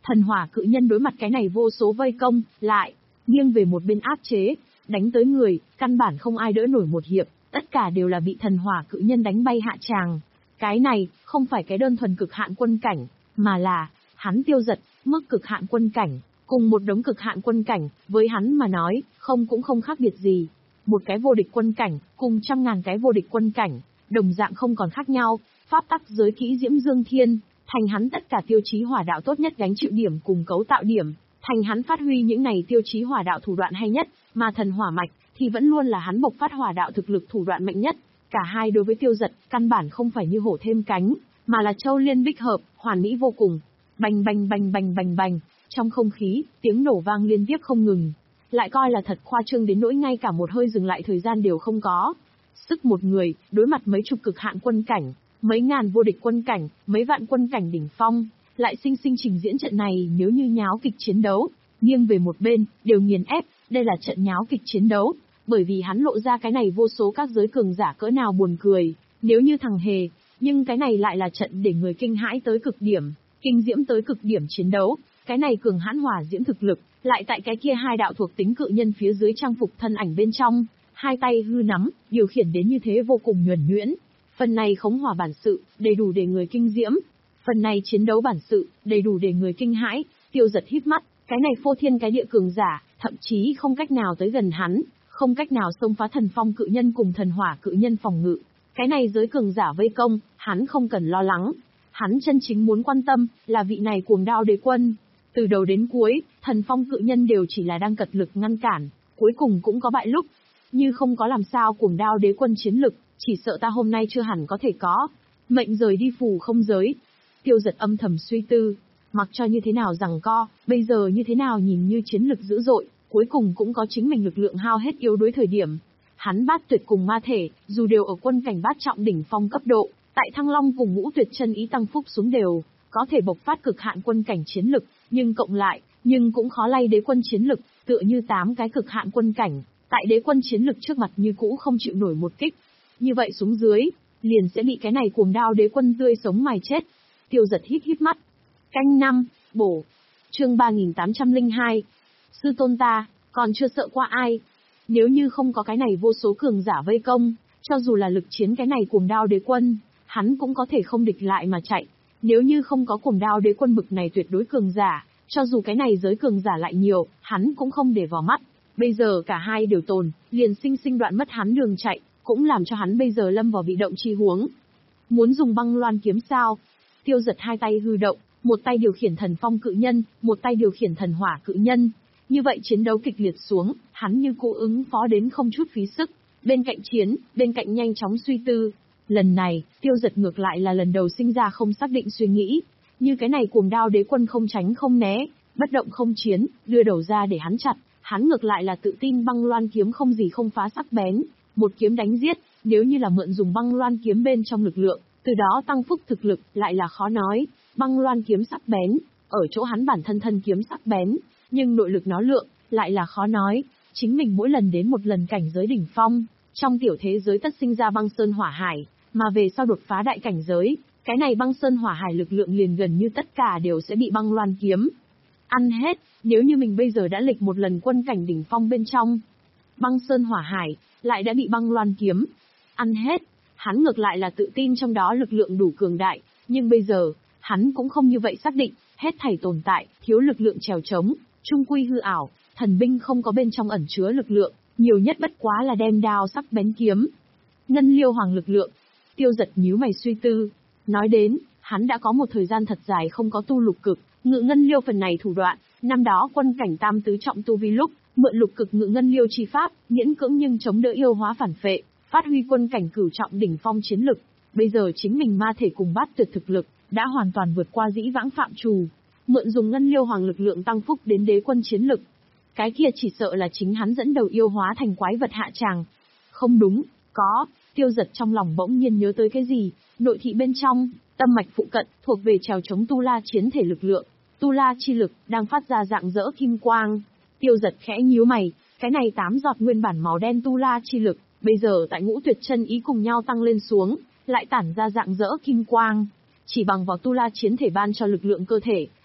Thần hỏa cự nhân đối mặt cái này vô số vây công, lại nghiêng về một bên áp chế, đánh tới người, căn bản không ai đỡ nổi một hiệp, tất cả đều là bị thần hỏa cự nhân đánh bay hạ tràng. Cái này, không phải cái đơn thuần cực hạn quân cảnh, mà là, hắn Tiêu Dật, mức cực hạn quân cảnh, cùng một đống cực hạn quân cảnh, với hắn mà nói, không cũng không khác biệt gì. Một cái vô địch quân cảnh, cùng trăm ngàn cái vô địch quân cảnh, đồng dạng không còn khác nhau, pháp tắc giới kỹ diễm dương thiên, thành hắn tất cả tiêu chí hỏa đạo tốt nhất gánh chịu điểm cùng cấu tạo điểm, thành hắn phát huy những này tiêu chí hỏa đạo thủ đoạn hay nhất, mà thần hỏa mạch, thì vẫn luôn là hắn bộc phát hỏa đạo thực lực thủ đoạn mạnh nhất. Cả hai đối với Tiêu Dật, căn bản không phải như hổ thêm cánh, mà là châu liên bích hợp, hoàn mỹ vô cùng. Bành bành bành bành bành bành, trong không khí, tiếng nổ vang liên tiếp không ngừng. Lại coi là thật khoa trương đến nỗi ngay cả một hơi dừng lại thời gian đều không có. Sức một người, đối mặt mấy chục cực hạn quân cảnh, mấy ngàn vô địch quân cảnh, mấy vạn quân cảnh đỉnh phong, lại sinh sinh trình diễn trận này nếu như nháo kịch chiến đấu, nghiêng về một bên, đều nghiền ép, đây là trận nháo kịch chiến đấu. Bởi vì hắn lộ ra cái này vô số các giới cường giả cỡ nào buồn cười, nếu như thằng hề, nhưng cái này lại là trận để người kinh hãi tới cực điểm, kinh diễm tới cực điểm chiến đấu, cái này cường hãn hỏa diễm thực lực, lại tại cái kia hai đạo thuộc tính cự nhân phía dưới trang phục thân ảnh bên trong, hai tay hư nắm, điều khiển đến như thế vô cùng nhuần nhuyễn. Phần này khống hỏa bản sự, đầy đủ để người kinh diễm, phần này chiến đấu bản sự, đầy đủ để người kinh hãi. Tiêu Dật híp mắt, cái này phô thiên cái địa cường giả, thậm chí không cách nào tới gần hắn. Không cách nào xông phá thần phong cự nhân cùng thần hỏa cự nhân phòng ngự. Cái này giới cường giả vây công, hắn không cần lo lắng. Hắn chân chính muốn quan tâm, là vị này cuồng đao đế quân. Từ đầu đến cuối, thần phong cự nhân đều chỉ là đang cật lực ngăn cản, cuối cùng cũng có bại lúc. Như không có làm sao cuồng đao đế quân chiến lực, chỉ sợ ta hôm nay chưa hẳn có thể có. Mệnh rời đi phù không giới. Tiêu Dật âm thầm suy tư, mặc cho như thế nào giằng co, bây giờ như thế nào nhìn như chiến lực dữ dội. Cuối cùng cũng có chính mình lực lượng hao hết yếu đuối thời điểm. Hắn bát tuyệt cùng ma thể, dù đều ở quân cảnh bát trọng đỉnh phong cấp độ, tại Thăng Long cùng ngũ tuyệt chân ý tăng phúc xuống đều, có thể bộc phát cực hạn quân cảnh chiến lực, nhưng cộng lại, nhưng cũng khó lay đế quân chiến lực, tựa như tám cái cực hạn quân cảnh, tại đế quân chiến lực trước mặt như cũ không chịu nổi một kích. Như vậy xuống dưới, liền sẽ bị cái này cuồng đao đế quân tươi sống mài chết. Tiêu Dật hít hít mắt. Canh năm, bổ. Chương ba nghìn tám trăm lẻ hai. Sư tôn ta, còn chưa sợ qua ai. Nếu như không có cái này vô số cường giả vây công, cho dù là lực chiến cái này cuồng đao đế quân, hắn cũng có thể không địch lại mà chạy. Nếu như không có cuồng đao đế quân bực này tuyệt đối cường giả, cho dù cái này giới cường giả lại nhiều, hắn cũng không để vào mắt. Bây giờ cả hai đều tồn, liền sinh sinh đoạn mất hắn đường chạy, cũng làm cho hắn bây giờ lâm vào bị động chi huống. Muốn dùng băng loan kiếm sao? Tiêu Dật hai tay hư động, một tay điều khiển thần phong cự nhân, một tay điều khiển thần hỏa cự nhân. Như vậy chiến đấu kịch liệt xuống, hắn như cũ ứng phó đến không chút phí sức. Bên cạnh chiến, bên cạnh nhanh chóng suy tư. Lần này, Tiêu Dật ngược lại là lần đầu sinh ra không xác định suy nghĩ. Như cái này cuồng đao đế quân không tránh không né, bất động không chiến, đưa đầu ra để hắn chặt. Hắn ngược lại là tự tin băng loan kiếm không gì không phá sắc bén. Một kiếm đánh giết, nếu như là mượn dùng băng loan kiếm bên trong lực lượng, từ đó tăng phúc thực lực, lại là khó nói. Băng loan kiếm sắc bén, ở chỗ hắn bản thân thân kiếm sắc bén. Nhưng nội lực nó lượng, lại là khó nói. Chính mình mỗi lần đến một lần cảnh giới đỉnh phong, trong tiểu thế giới tất sinh ra băng sơn hỏa hải, mà về sau đột phá đại cảnh giới, cái này băng sơn hỏa hải lực lượng liền gần như tất cả đều sẽ bị băng loan kiếm ăn hết. Nếu như mình bây giờ đã lịch một lần quân cảnh đỉnh phong bên trong, băng sơn hỏa hải, lại đã bị băng loan kiếm ăn hết. Hắn ngược lại là tự tin trong đó lực lượng đủ cường đại, nhưng bây giờ, hắn cũng không như vậy xác định, hết thảy tồn tại, thiếu lực lượng trèo trống. Trung quy hư ảo, thần binh không có bên trong ẩn chứa lực lượng, nhiều nhất bất quá là đem đao sắc bén kiếm. Ngân liêu hoàng lực lượng. Tiêu Dật nhíu mày suy tư. Nói đến, hắn đã có một thời gian thật dài không có tu lục cực, ngự ngân liêu phần này thủ đoạn. Năm đó quân cảnh tam tứ trọng tu vi lúc, mượn lục cực ngự ngân liêu chi pháp, miễn cưỡng nhưng chống đỡ yêu hóa phản phệ, phát huy quân cảnh cửu trọng đỉnh phong chiến lực. Bây giờ chính mình ma thể cùng bát tuyệt thực lực, đã hoàn toàn vượt qua dĩ vãng phạm trù. Mượn dùng ngân liêu hoàng lực lượng tăng phúc đến đế quân chiến lực. Cái kia chỉ sợ là chính hắn dẫn đầu yêu hóa thành quái vật hạ tràng. Không đúng, có, Tiêu Dật trong lòng bỗng nhiên nhớ tới cái gì, nội thị bên trong, tâm mạch phụ cận, thuộc về trèo chống tu la chiến thể lực lượng. Tu la chi lực, đang phát ra dạng dỡ kim quang. Tiêu Dật khẽ nhíu mày, cái này tám giọt nguyên bản màu đen tu la chi lực, bây giờ tại ngũ tuyệt chân ý cùng nhau tăng lên xuống, lại tản ra dạng dỡ kim quang. Chỉ bằng vào tu la chiến thể ban cho lực lượng cơ thể,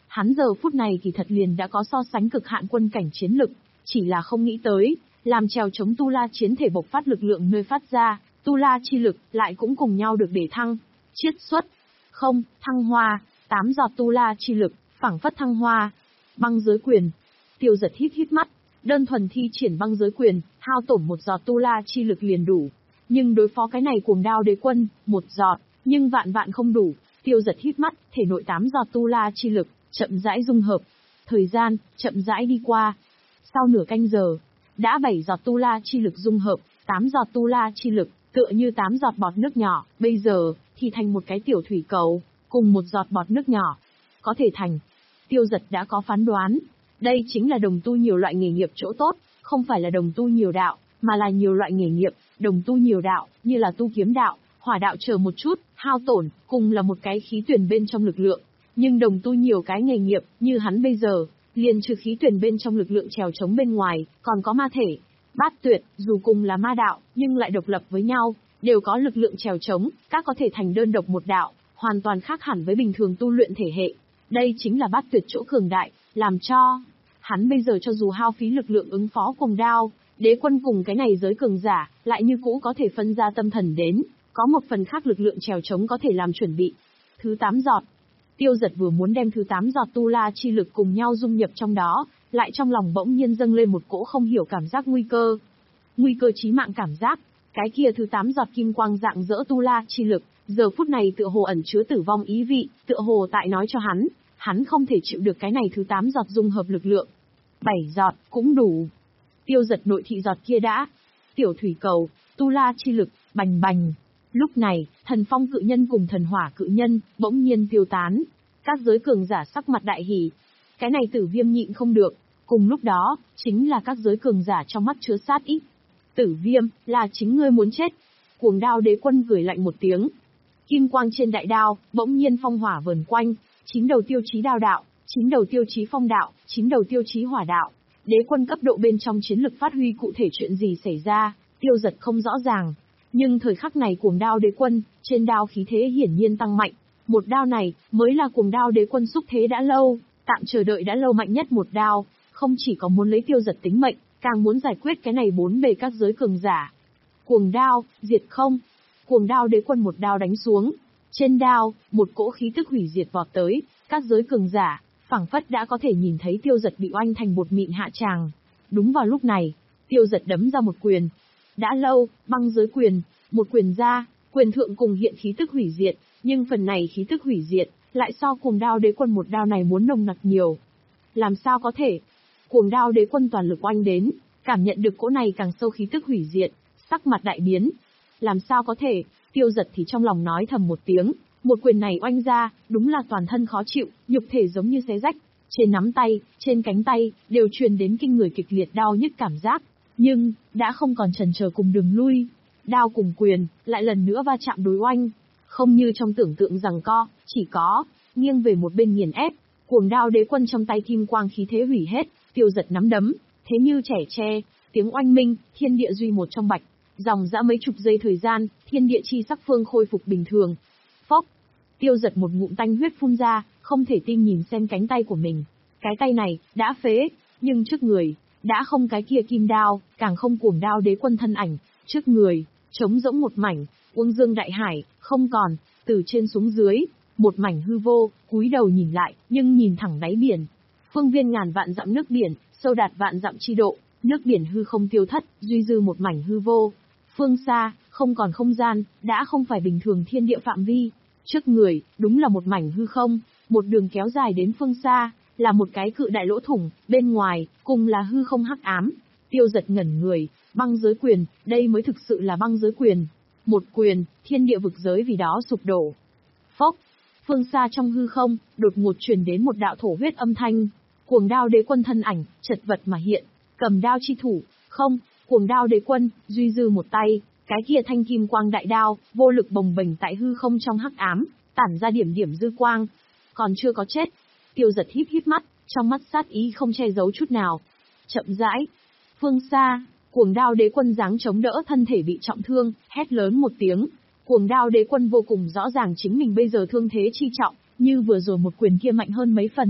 Hắn giờ phút này kỳ thật liền đã có so sánh cực hạn quân cảnh chiến lực, chỉ là không nghĩ tới, làm trèo chống tu la chiến thể bộc phát lực lượng nơi phát ra, tu la chi lực lại cũng cùng nhau được để thăng, chiết xuất, không, thăng hoa, tám giọt tu la chi lực, phảng phất thăng hoa. Băng giới quyền. Tiêu Giật hít hít mắt, đơn thuần thi triển băng giới quyền, hao tổn một giọt tu la chi lực liền đủ. Nhưng đối phó cái này cuồng đao đế quân, một giọt, nhưng vạn vạn không đủ. Tiêu Giật hít mắt, thể nội tám giọt tu la chi lực, chậm rãi dung hợp. Thời gian, chậm rãi đi qua. Sau nửa canh giờ, đã bảy giọt tu la chi lực dung hợp, tám giọt tu la chi lực, tựa như tám giọt bọt nước nhỏ, bây giờ, thì thành một cái tiểu thủy cầu, cùng một giọt bọt nước nhỏ. Có thể thành. Tiêu Giật đã có phán đoán. Đây chính là đồng tu nhiều loại nghề nghiệp chỗ tốt, không phải là đồng tu nhiều đạo, mà là nhiều loại nghề nghiệp, đồng tu nhiều đạo, như là tu kiếm đạo, hỏa đạo chờ một chút, hao tổn, cùng là một cái khí tuyển bên trong lực lượng. Nhưng đồng tu nhiều cái nghề nghiệp, như hắn bây giờ, liền trừ khí tuyển bên trong lực lượng trèo chống bên ngoài, còn có ma thể, bát tuyệt, dù cùng là ma đạo, nhưng lại độc lập với nhau, đều có lực lượng trèo chống, các có thể thành đơn độc một đạo, hoàn toàn khác hẳn với bình thường tu luyện thể hệ. Đây chính là bát tuyệt chỗ cường đại, làm cho hắn bây giờ cho dù hao phí lực lượng ứng phó cùng đao, đế quân cùng cái này giới cường giả, lại như cũ có thể phân ra tâm thần đến, có một phần khác lực lượng trèo chống có thể làm chuẩn bị. Thứ tám giọt. Tiêu Giật vừa muốn đem thứ tám giọt tu la chi lực cùng nhau dung nhập trong đó, lại trong lòng bỗng nhiên dâng lên một cỗ không hiểu cảm giác nguy cơ. Nguy cơ chí mạng cảm giác, cái kia thứ tám giọt kim quang dạng dỡ tu la chi lực, giờ phút này tựa hồ ẩn chứa tử vong ý vị, tựa hồ tại nói cho hắn, hắn không thể chịu được cái này thứ tám giọt dung hợp lực lượng. Bảy giọt, cũng đủ. Tiêu Giật nội thị giọt kia đã. Tiểu thủy cầu, tu la chi lực, bành bành. Lúc này, thần phong cự nhân cùng thần hỏa cự nhân, bỗng nhiên tiêu tán. Các giới cường giả sắc mặt đại hỉ. Cái này Tử Viêm nhịn không được. Cùng lúc đó, chính là các giới cường giả trong mắt chứa sát ý. Tử Viêm, là chính ngươi muốn chết. Cuồng đao đế quân cười lạnh một tiếng. Kim quang trên đại đao, bỗng nhiên phong hỏa vờn quanh. Chín đầu tiêu chí đao đạo, chín đầu tiêu chí phong đạo, chín đầu tiêu chí hỏa đạo. Đế quân cấp độ bên trong chiến lực phát huy cụ thể chuyện gì xảy ra, Tiêu Giật không rõ ràng. Nhưng thời khắc này cuồng đao đế quân, trên đao khí thế hiển nhiên tăng mạnh. Một đao này, mới là cuồng đao đế quân xúc thế đã lâu, tạm chờ đợi đã lâu mạnh nhất một đao, không chỉ có muốn lấy Tiêu Giật tính mệnh, càng muốn giải quyết cái này bốn bề các giới cường giả. Cuồng đao, diệt không. Cuồng đao đế quân một đao đánh xuống. Trên đao, một cỗ khí tức hủy diệt vọt tới, các giới cường giả, phảng phất đã có thể nhìn thấy Tiêu Giật bị oanh thành bột mịn hạ tràng. Đúng vào lúc này, Tiêu Giật đấm ra một quyền. Đã lâu, băng giới quyền, một quyền ra, quyền thượng cùng hiện khí tức hủy diệt, nhưng phần này khí tức hủy diệt, lại so cuồng đao đế quân một đao này muốn nồng nặc nhiều. Làm sao có thể? Cuồng đao đế quân toàn lực oanh đến, cảm nhận được cỗ này càng sâu khí tức hủy diệt, sắc mặt đại biến. Làm sao có thể? Tiêu Giật thì trong lòng nói thầm một tiếng, một quyền này oanh ra, đúng là toàn thân khó chịu, nhục thể giống như xé rách, trên nắm tay, trên cánh tay, đều truyền đến kinh người kịch liệt đau nhức cảm giác, nhưng, đã không còn chần chờ cùng đường lui. Đao cùng quyền, lại lần nữa va chạm đối oanh, không như trong tưởng tượng rằng co, chỉ có, nghiêng về một bên nghiền ép, cuồng đao đế quân trong tay kim quang khí thế hủy hết, Tiêu Giật nắm đấm, thế như trẻ tre, tiếng oanh minh, thiên địa duy một trong bạch. Dòng dã mấy chục giây thời gian, thiên địa chi sắc phương khôi phục bình thường. Phốc! Tiêu Giật một ngụm tanh huyết phun ra, không thể tin nhìn xem cánh tay của mình. Cái tay này, đã phế, nhưng trước người, đã không cái kia kim đao, càng không cuồng đao đế quân thân ảnh. Trước người, trống rỗng một mảnh, uông dương đại hải, không còn, từ trên xuống dưới, một mảnh hư vô, cúi đầu nhìn lại, nhưng nhìn thẳng đáy biển. Phương viên ngàn vạn dặm nước biển, sâu đạt vạn dặm chi độ, nước biển hư không tiêu thất, duy dư một mảnh hư vô. Phương xa, không còn không gian, đã không phải bình thường thiên địa phạm vi. Trước người, đúng là một mảnh hư không, một đường kéo dài đến phương xa, là một cái cự đại lỗ thủng, bên ngoài, cùng là hư không hắc ám. Tiêu Giật ngẩn người, băng giới quyền, đây mới thực sự là băng giới quyền. Một quyền, thiên địa vực giới vì đó sụp đổ. Phốc, phương xa trong hư không, đột ngột truyền đến một đạo thổ huyết âm thanh. Cuồng đao đế quân thân ảnh, chật vật mà hiện, cầm đao chi thủ, không. Cuồng đao đế quân, duy dư một tay, cái kia thanh kim quang đại đao, vô lực bồng bềnh tại hư không trong hắc ám, tản ra điểm điểm dư quang. Còn chưa có chết. Tiêu Giật híp híp mắt, trong mắt sát ý không che giấu chút nào. Chậm rãi. Phương xa, cuồng đao đế quân giáng chống đỡ thân thể bị trọng thương, hét lớn một tiếng. Cuồng đao đế quân vô cùng rõ ràng chính mình bây giờ thương thế chi trọng, như vừa rồi một quyền kia mạnh hơn mấy phần.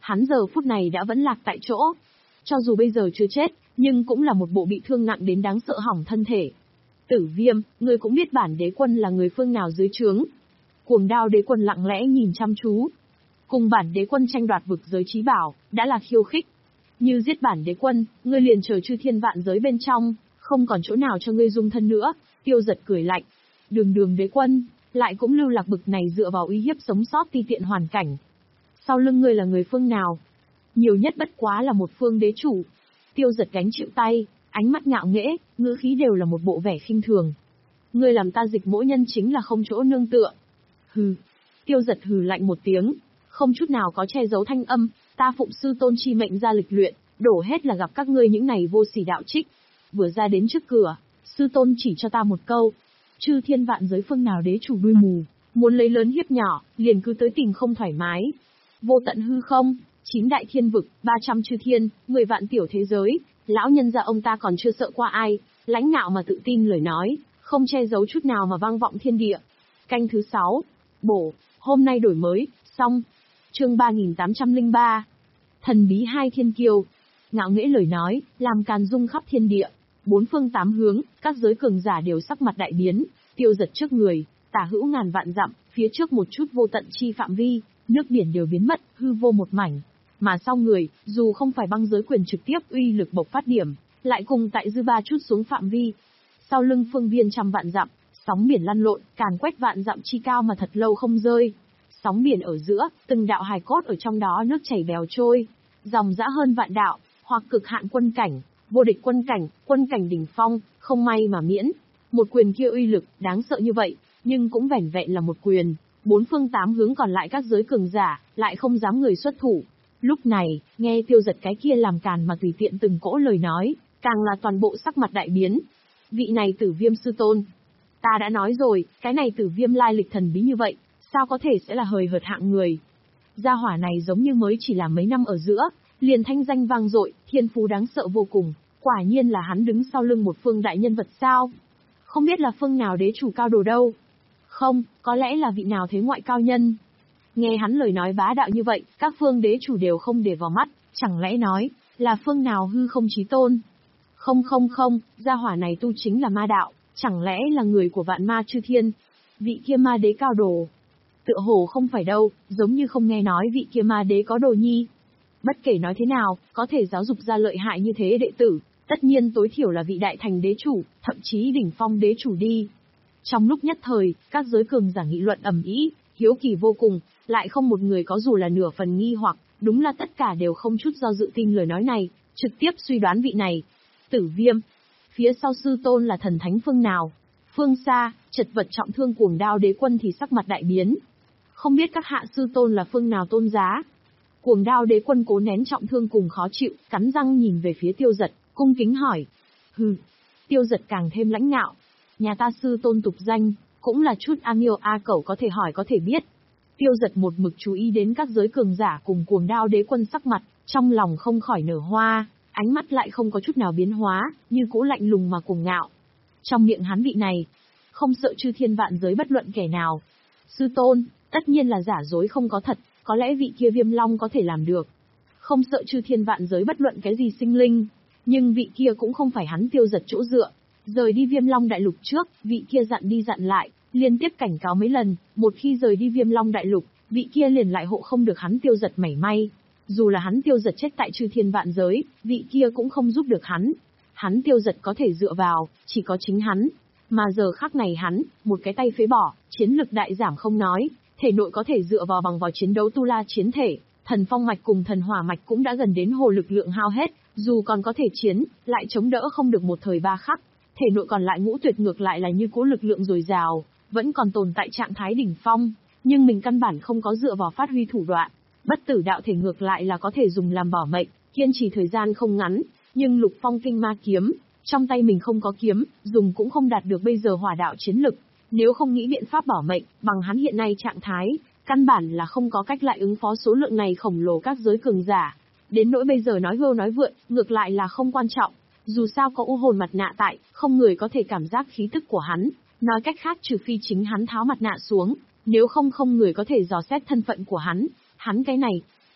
Hắn giờ phút này đã vẫn lạc tại chỗ. Cho dù bây giờ chưa chết, nhưng cũng là một bộ bị thương nặng đến đáng sợ hỏng thân thể. Tử Viêm, ngươi cũng biết bản đế quân là người phương nào dưới trướng. Cuồng Đao đế quân lặng lẽ nhìn chăm chú. Cùng bản đế quân tranh đoạt vực giới chí bảo, đã là khiêu khích. Như giết bản đế quân, ngươi liền chờ chư thiên vạn giới bên trong, không còn chỗ nào cho ngươi dung thân nữa. Tiêu Giật cười lạnh. Đường đường đế quân, lại cũng lưu lạc bực này dựa vào uy hiếp sống sót ti tiện hoàn cảnh. Sau lưng ngươi là người phương nào? Nhiều nhất bất quá là một phương đế chủ. Tiêu Giật gánh chịu tay, ánh mắt ngạo nghễ, ngữ khí đều là một bộ vẻ khinh thường. Ngươi làm ta dịch mỗi nhân chính là không chỗ nương tựa. Hừ. Tiêu Giật hừ lạnh một tiếng, không chút nào có che giấu thanh âm, ta phụng sư tôn chi mệnh ra lịch luyện, đổ hết là gặp các ngươi những này vô sỉ đạo trích. Vừa ra đến trước cửa, sư tôn chỉ cho ta một câu. Chư thiên vạn giới phương nào đế chủ đuôi mù, muốn lấy lớn hiếp nhỏ, liền cứ tới tìm không thoải mái. Vô tận hư không, chín đại thiên vực, ba trăm chư thiên, mười vạn tiểu thế giới, lão nhân gia ông ta còn chưa sợ qua ai, lãnh ngạo mà tự tin lời nói, không che giấu chút nào mà vang vọng thiên địa. Canh thứ sáu, bổ, hôm nay đổi mới, xong. Chương ba nghìn tám trăm lẻ ba. Thần bí hai thiên kiêu. Ngạo nghễ lời nói, làm càn rung khắp thiên địa. Bốn phương tám hướng, các giới cường giả đều sắc mặt đại biến, Tiêu Giật trước người, tả hữu ngàn vạn dặm, phía trước một chút vô tận chi phạm vi, nước biển đều biến mất, hư vô một mảnh. Mà sau người, dù không phải băng giới quyền trực tiếp uy lực bộc phát điểm, lại cùng tại dư ba chút xuống phạm vi. Sau lưng phương viên trăm vạn dặm, sóng biển lăn lộn, càn quét vạn dặm chi cao mà thật lâu không rơi. Sóng biển ở giữa, từng đạo hài cốt ở trong đó nước chảy bèo trôi, dòng dã hơn vạn đạo, hoặc cực hạn quân cảnh, vô địch quân cảnh, quân cảnh đỉnh phong, không may mà miễn. Một quyền kia uy lực, đáng sợ như vậy, nhưng cũng vẻn vẹn là một quyền. Bốn phương tám hướng còn lại các giới cường giả, lại không dám người xuất thủ. Lúc này, nghe Tiêu Giật cái kia làm càn mà tùy tiện từng cỗ lời nói, càng là toàn bộ sắc mặt đại biến. Vị này Tử Viêm sư tôn. Ta đã nói rồi, cái này Tử Viêm lai lịch thần bí như vậy, sao có thể sẽ là hời hợt hạng người. Gia hỏa này giống như mới chỉ là mấy năm ở giữa, liền thanh danh vang dội, thiên phú đáng sợ vô cùng, quả nhiên là hắn đứng sau lưng một phương đại nhân vật sao? Không biết là phương nào đế chủ cao đồ đâu. Không, có lẽ là vị nào thế ngoại cao nhân. Nghe hắn lời nói bá đạo như vậy, các phương đế chủ đều không để vào mắt, chẳng lẽ nói, là phương nào hư không chí tôn? Không không không, gia hỏa này tu chính là ma đạo, chẳng lẽ là người của vạn ma chư thiên? Vị kia ma đế cao đồ. Tựa hồ không phải đâu, giống như không nghe nói vị kia ma đế có đồ nhi. Bất kể nói thế nào, có thể giáo dục ra lợi hại như thế đệ tử, tất nhiên tối thiểu là vị đại thành đế chủ, thậm chí đỉnh phong đế chủ đi. Trong lúc nhất thời, các giới cường giả nghị luận ầm ĩ, hiếu kỳ vô cùng, lại không một người có dù là nửa phần nghi hoặc, đúng là tất cả đều không chút do dự tin lời nói này, trực tiếp suy đoán vị này. Tử Viêm. Phía sau sư tôn là thần thánh phương nào? Phương xa, chật vật trọng thương Cuồng Đao đế quân thì sắc mặt đại biến. Không biết các hạ sư tôn là phương nào tôn giá? Cuồng Đao đế quân cố nén trọng thương cùng khó chịu, cắn răng nhìn về phía Tiêu Giật, cung kính hỏi. Hừ. Tiêu Giật càng thêm lãnh ngạo. Nhà ta sư tôn tục danh, cũng là chút a miêu a cẩu có thể hỏi có thể biết. Tiêu Giật một mực chú ý đến các giới cường giả cùng Cuồng Đao đế quân sắc mặt, trong lòng không khỏi nở hoa, ánh mắt lại không có chút nào biến hóa, như cũ lạnh lùng mà cuồng ngạo. Trong miệng hắn vị này, không sợ chư thiên vạn giới bất luận kẻ nào. Sư tôn, tất nhiên là giả dối không có thật, có lẽ vị kia Viêm Long có thể làm được. Không sợ chư thiên vạn giới bất luận cái gì sinh linh, nhưng vị kia cũng không phải hắn Tiêu Giật chỗ dựa. Rời đi Viêm Long đại lục trước, vị kia dặn đi dặn lại, liên tiếp cảnh cáo mấy lần, một khi rời đi Viêm Long đại lục, vị kia liền lại hộ không được hắn Tiêu Giật mảy may. Dù là hắn Tiêu Giật chết tại chư thiên vạn giới, vị kia cũng không giúp được hắn. Hắn Tiêu Giật có thể dựa vào, chỉ có chính hắn. Mà giờ khắc này hắn, một cái tay phế bỏ, chiến lực đại giảm không nói, thể nội có thể dựa vào bằng vào chiến đấu tu la chiến thể, thần phong mạch cùng thần hỏa mạch cũng đã gần đến hồ lực lượng hao hết, dù còn có thể chiến, lại chống đỡ không được một thời ba khắc. Thể nội còn lại ngũ tuyệt ngược lại là như cũ lực lượng dồi dào, vẫn còn tồn tại trạng thái đỉnh phong, nhưng mình căn bản không có dựa vào phát huy thủ đoạn. Bất tử đạo thể ngược lại là có thể dùng làm bảo mệnh, kiên trì thời gian không ngắn, nhưng lục phong kinh ma kiếm, trong tay mình không có kiếm, dùng cũng không đạt được bây giờ hỏa đạo chiến lực. Nếu không nghĩ biện pháp bảo mệnh, bằng hắn hiện nay trạng thái, căn bản là không có cách lại ứng phó số lượng này khổng lồ các giới cường giả. Đến nỗi bây giờ nói hưu nói vượn, ngược lại là không quan trọng. Dù sao có u hồn mặt nạ tại, không người có thể cảm giác khí tức của hắn. Nói cách khác trừ phi chính hắn tháo mặt nạ xuống, nếu không không người có thể dò xét thân phận của hắn. Hắn cái này,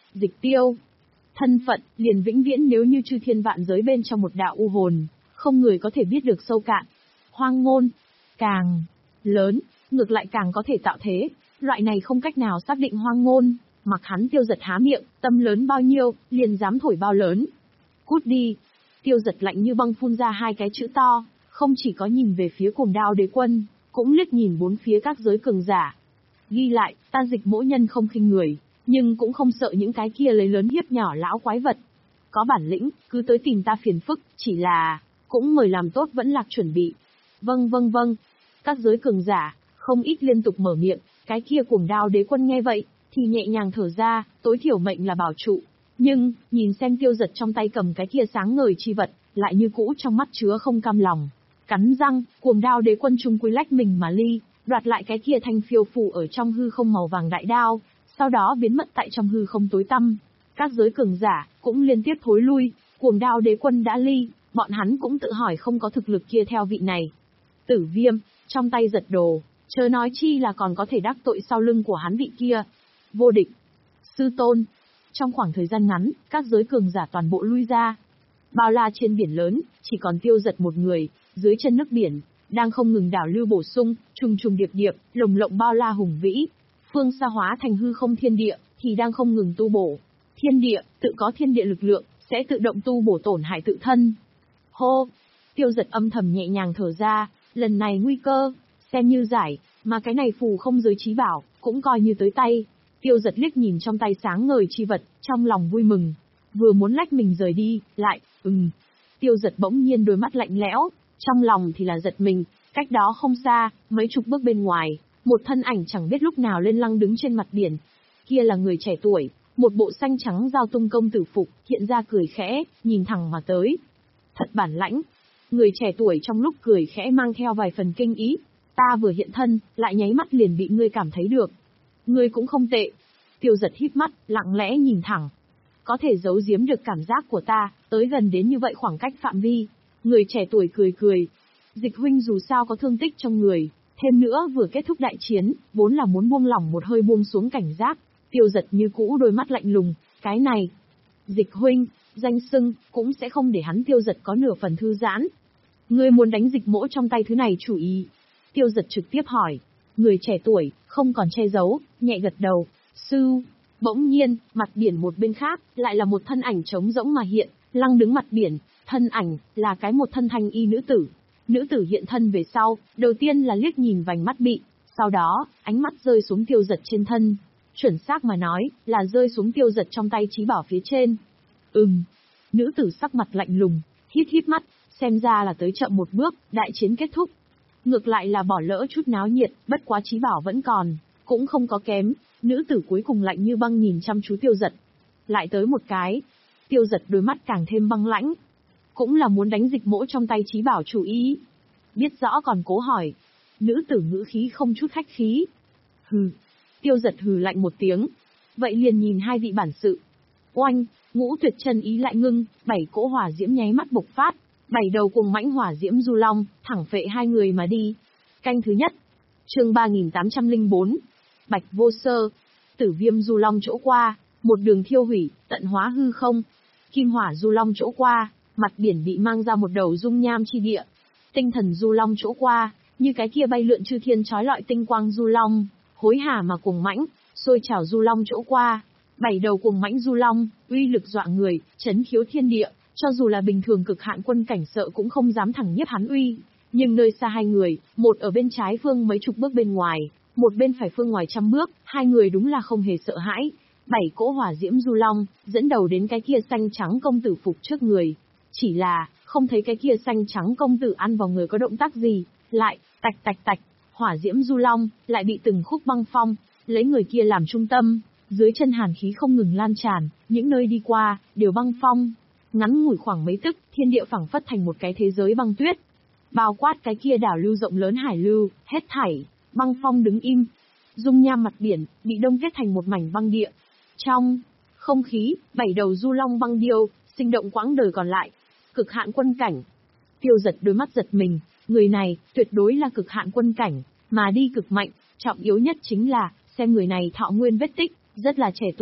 Dịch Tiêu. Thân phận, liền vĩnh viễn nếu như chư thiên vạn giới bên trong một đạo u hồn, không người có thể biết được sâu cạn. Hoang ngôn, càng lớn, ngược lại càng có thể tạo thế, loại này không cách nào xác định hoang ngôn, mặc hắn Tiêu Giật há miệng, tâm lớn bao nhiêu, liền dám thổi bao lớn. Cút đi. Tiêu Giật lạnh như băng phun ra hai cái chữ to, không chỉ có nhìn về phía Cuồng Đao Đế Quân, cũng liếc nhìn bốn phía các giới cường giả. Ghi lại, ta Dịch Mỗ nhân không khinh người, nhưng cũng không sợ những cái kia lấy lớn hiếp nhỏ lão quái vật. Có bản lĩnh, cứ tới tìm ta phiền phức, chỉ là, cũng mời làm tốt vẫn lạc chuẩn bị. Vâng vâng vâng. Các giới cường giả, không ít liên tục mở miệng, cái kia Cuồng Đao Đế Quân nghe vậy, thì nhẹ nhàng thở ra, tối thiểu mệnh là bảo trụ. Nhưng, nhìn xem Tiêu Giật trong tay cầm cái kia sáng ngời chi vật, lại như cũ trong mắt chứa không cam lòng. Cắn răng, Cuồng Đao Đế Quân trung quy lách mình mà ly, đoạt lại cái kia thanh phiêu phù ở trong hư không màu vàng đại đao, sau đó biến mất tại trong hư không tối tăm. Các giới cường giả cũng liên tiếp thối lui, Cuồng Đao Đế Quân đã ly, bọn hắn cũng tự hỏi không có thực lực kia theo vị này. Tử Viêm, trong tay giật đồ, chớ nói chi là còn có thể đắc tội sau lưng của hắn vị kia. Vô địch. Sư tôn. Trong khoảng thời gian ngắn, các giới cường giả toàn bộ lui ra. Bao la trên biển lớn, chỉ còn Tiêu Giật một người, dưới chân nước biển, đang không ngừng đảo lưu bổ sung, trùng trùng điệp điệp, lồng lộng bao la hùng vĩ. Phương xa hóa thành hư không thiên địa, thì đang không ngừng tu bổ. Thiên địa, tự có thiên địa lực lượng, sẽ tự động tu bổ tổn hại tự thân. Hô! Tiêu Giật âm thầm nhẹ nhàng thở ra, lần này nguy cơ, xem như giải, mà cái này phù không giới trí bảo, cũng coi như tới tay. Tiêu Giật liếc nhìn trong tay sáng ngời chi vật, trong lòng vui mừng. Vừa muốn lách mình rời đi, lại, ừm. Tiêu Giật bỗng nhiên đôi mắt lạnh lẽo, trong lòng thì là giật mình, cách đó không xa, mấy chục bước bên ngoài, một thân ảnh chẳng biết lúc nào lên lăng đứng trên mặt biển. Kia là người trẻ tuổi, một bộ xanh trắng giao tung công tử phục, hiện ra cười khẽ, nhìn thẳng mà tới. Thật bản lãnh. Người trẻ tuổi trong lúc cười khẽ mang theo vài phần kinh ý. Ta vừa hiện thân, lại nháy mắt liền bị ngươi cảm thấy được. Ngươi cũng không tệ. Tiêu Giật híp mắt, lặng lẽ nhìn thẳng. Có thể giấu giếm được cảm giác của ta, tới gần đến như vậy khoảng cách phạm vi. Người trẻ tuổi cười cười. Dịch huynh dù sao có thương tích trong người, thêm nữa vừa kết thúc đại chiến, vốn là muốn buông lỏng một hơi buông xuống cảnh giác. Tiêu Giật như cũ đôi mắt lạnh lùng, cái này. Dịch huynh, danh xưng, cũng sẽ không để hắn Tiêu Giật có nửa phần thư giãn. Ngươi muốn đánh Dịch Mỗ trong tay thứ này chủ ý. Tiêu Giật trực tiếp hỏi. Người trẻ tuổi, không còn che giấu, nhẹ gật đầu. Sư. Bỗng nhiên, mặt biển một bên khác, lại là một thân ảnh trống rỗng mà hiện, lăng đứng mặt biển. Thân ảnh, là cái một thân thanh y nữ tử. Nữ tử hiện thân về sau, đầu tiên là liếc nhìn vành mắt bị, sau đó, ánh mắt rơi xuống Tiêu Giật trên thân. Chuẩn xác mà nói, là rơi xuống Tiêu Giật trong tay trí bảo phía trên. Ừm. Nữ tử sắc mặt lạnh lùng, hít hít mắt, xem ra là tới chậm một bước, đại chiến kết thúc. Ngược lại là bỏ lỡ chút náo nhiệt, bất quá trí bảo vẫn còn, cũng không có kém. Nữ tử cuối cùng lạnh như băng nhìn chăm chú Tiêu Giật. Lại tới một cái. Tiêu Giật đôi mắt càng thêm băng lãnh. Cũng là muốn đánh Dịch Mỗ trong tay trí bảo chủ ý. Biết rõ còn cố hỏi. Nữ tử ngữ khí không chút khách khí. Hừ. Tiêu Giật hừ lạnh một tiếng. Vậy liền nhìn hai vị bản sự. Oanh, ngũ tuyệt chân ý lại ngưng, bảy cỗ hỏa diễm nháy mắt bộc phát. Bảy đầu cùng mãnh hỏa diễm du long, thẳng phệ hai người mà đi. Canh thứ nhất. Chương ba nghìn tám trăm lẻ bốn. Bạch vô sơ. Tử Viêm du long chỗ qua, một đường thiêu hủy, tận hóa hư không. Kim hỏa du long chỗ qua, mặt biển bị mang ra một đầu dung nham chi địa. Tinh thần du long chỗ qua, như cái kia bay lượn chư thiên chói lọi tinh quang du long, hối hả mà cuồng mãnh, sôi trào du long chỗ qua. Bảy đầu cuồng mãnh du long, uy lực dọa người, chấn khiếu thiên địa, cho dù là bình thường cực hạn quân cảnh sợ cũng không dám thẳng nhiếp hắn uy. Nhưng nơi xa hai người, một ở bên trái phương mấy chục bước bên ngoài, một bên phải phương ngoài trăm bước, hai người đúng là không hề sợ hãi. Bảy cỗ hỏa diễm du long, dẫn đầu đến cái kia xanh trắng công tử phục trước người. Chỉ là, không thấy cái kia xanh trắng công tử ăn vào người có động tác gì, lại, tạch tạch tạch, hỏa diễm du long, lại bị từng khúc băng phong, lấy người kia làm trung tâm, dưới chân hàn khí không ngừng lan tràn, những nơi đi qua, đều băng phong. Ngắn ngủi khoảng mấy tức, thiên địa phẳng phất thành một cái thế giới băng tuyết. Bao quát cái kia đảo lưu rộng lớn hải lưu, hết thảy, băng phong đứng im. Dung nham mặt biển, bị đông kết thành một mảnh băng địa. Trong không khí, bảy đầu du long băng điêu, sinh động quãng đời còn lại. Cực hạn quân cảnh. Tiêu Giật đôi mắt giật mình, người này, tuyệt đối là cực hạn quân cảnh, mà đi cực mạnh, trọng yếu nhất chính là, xem người này thọ nguyên vết tích, rất là trẻ tuổi,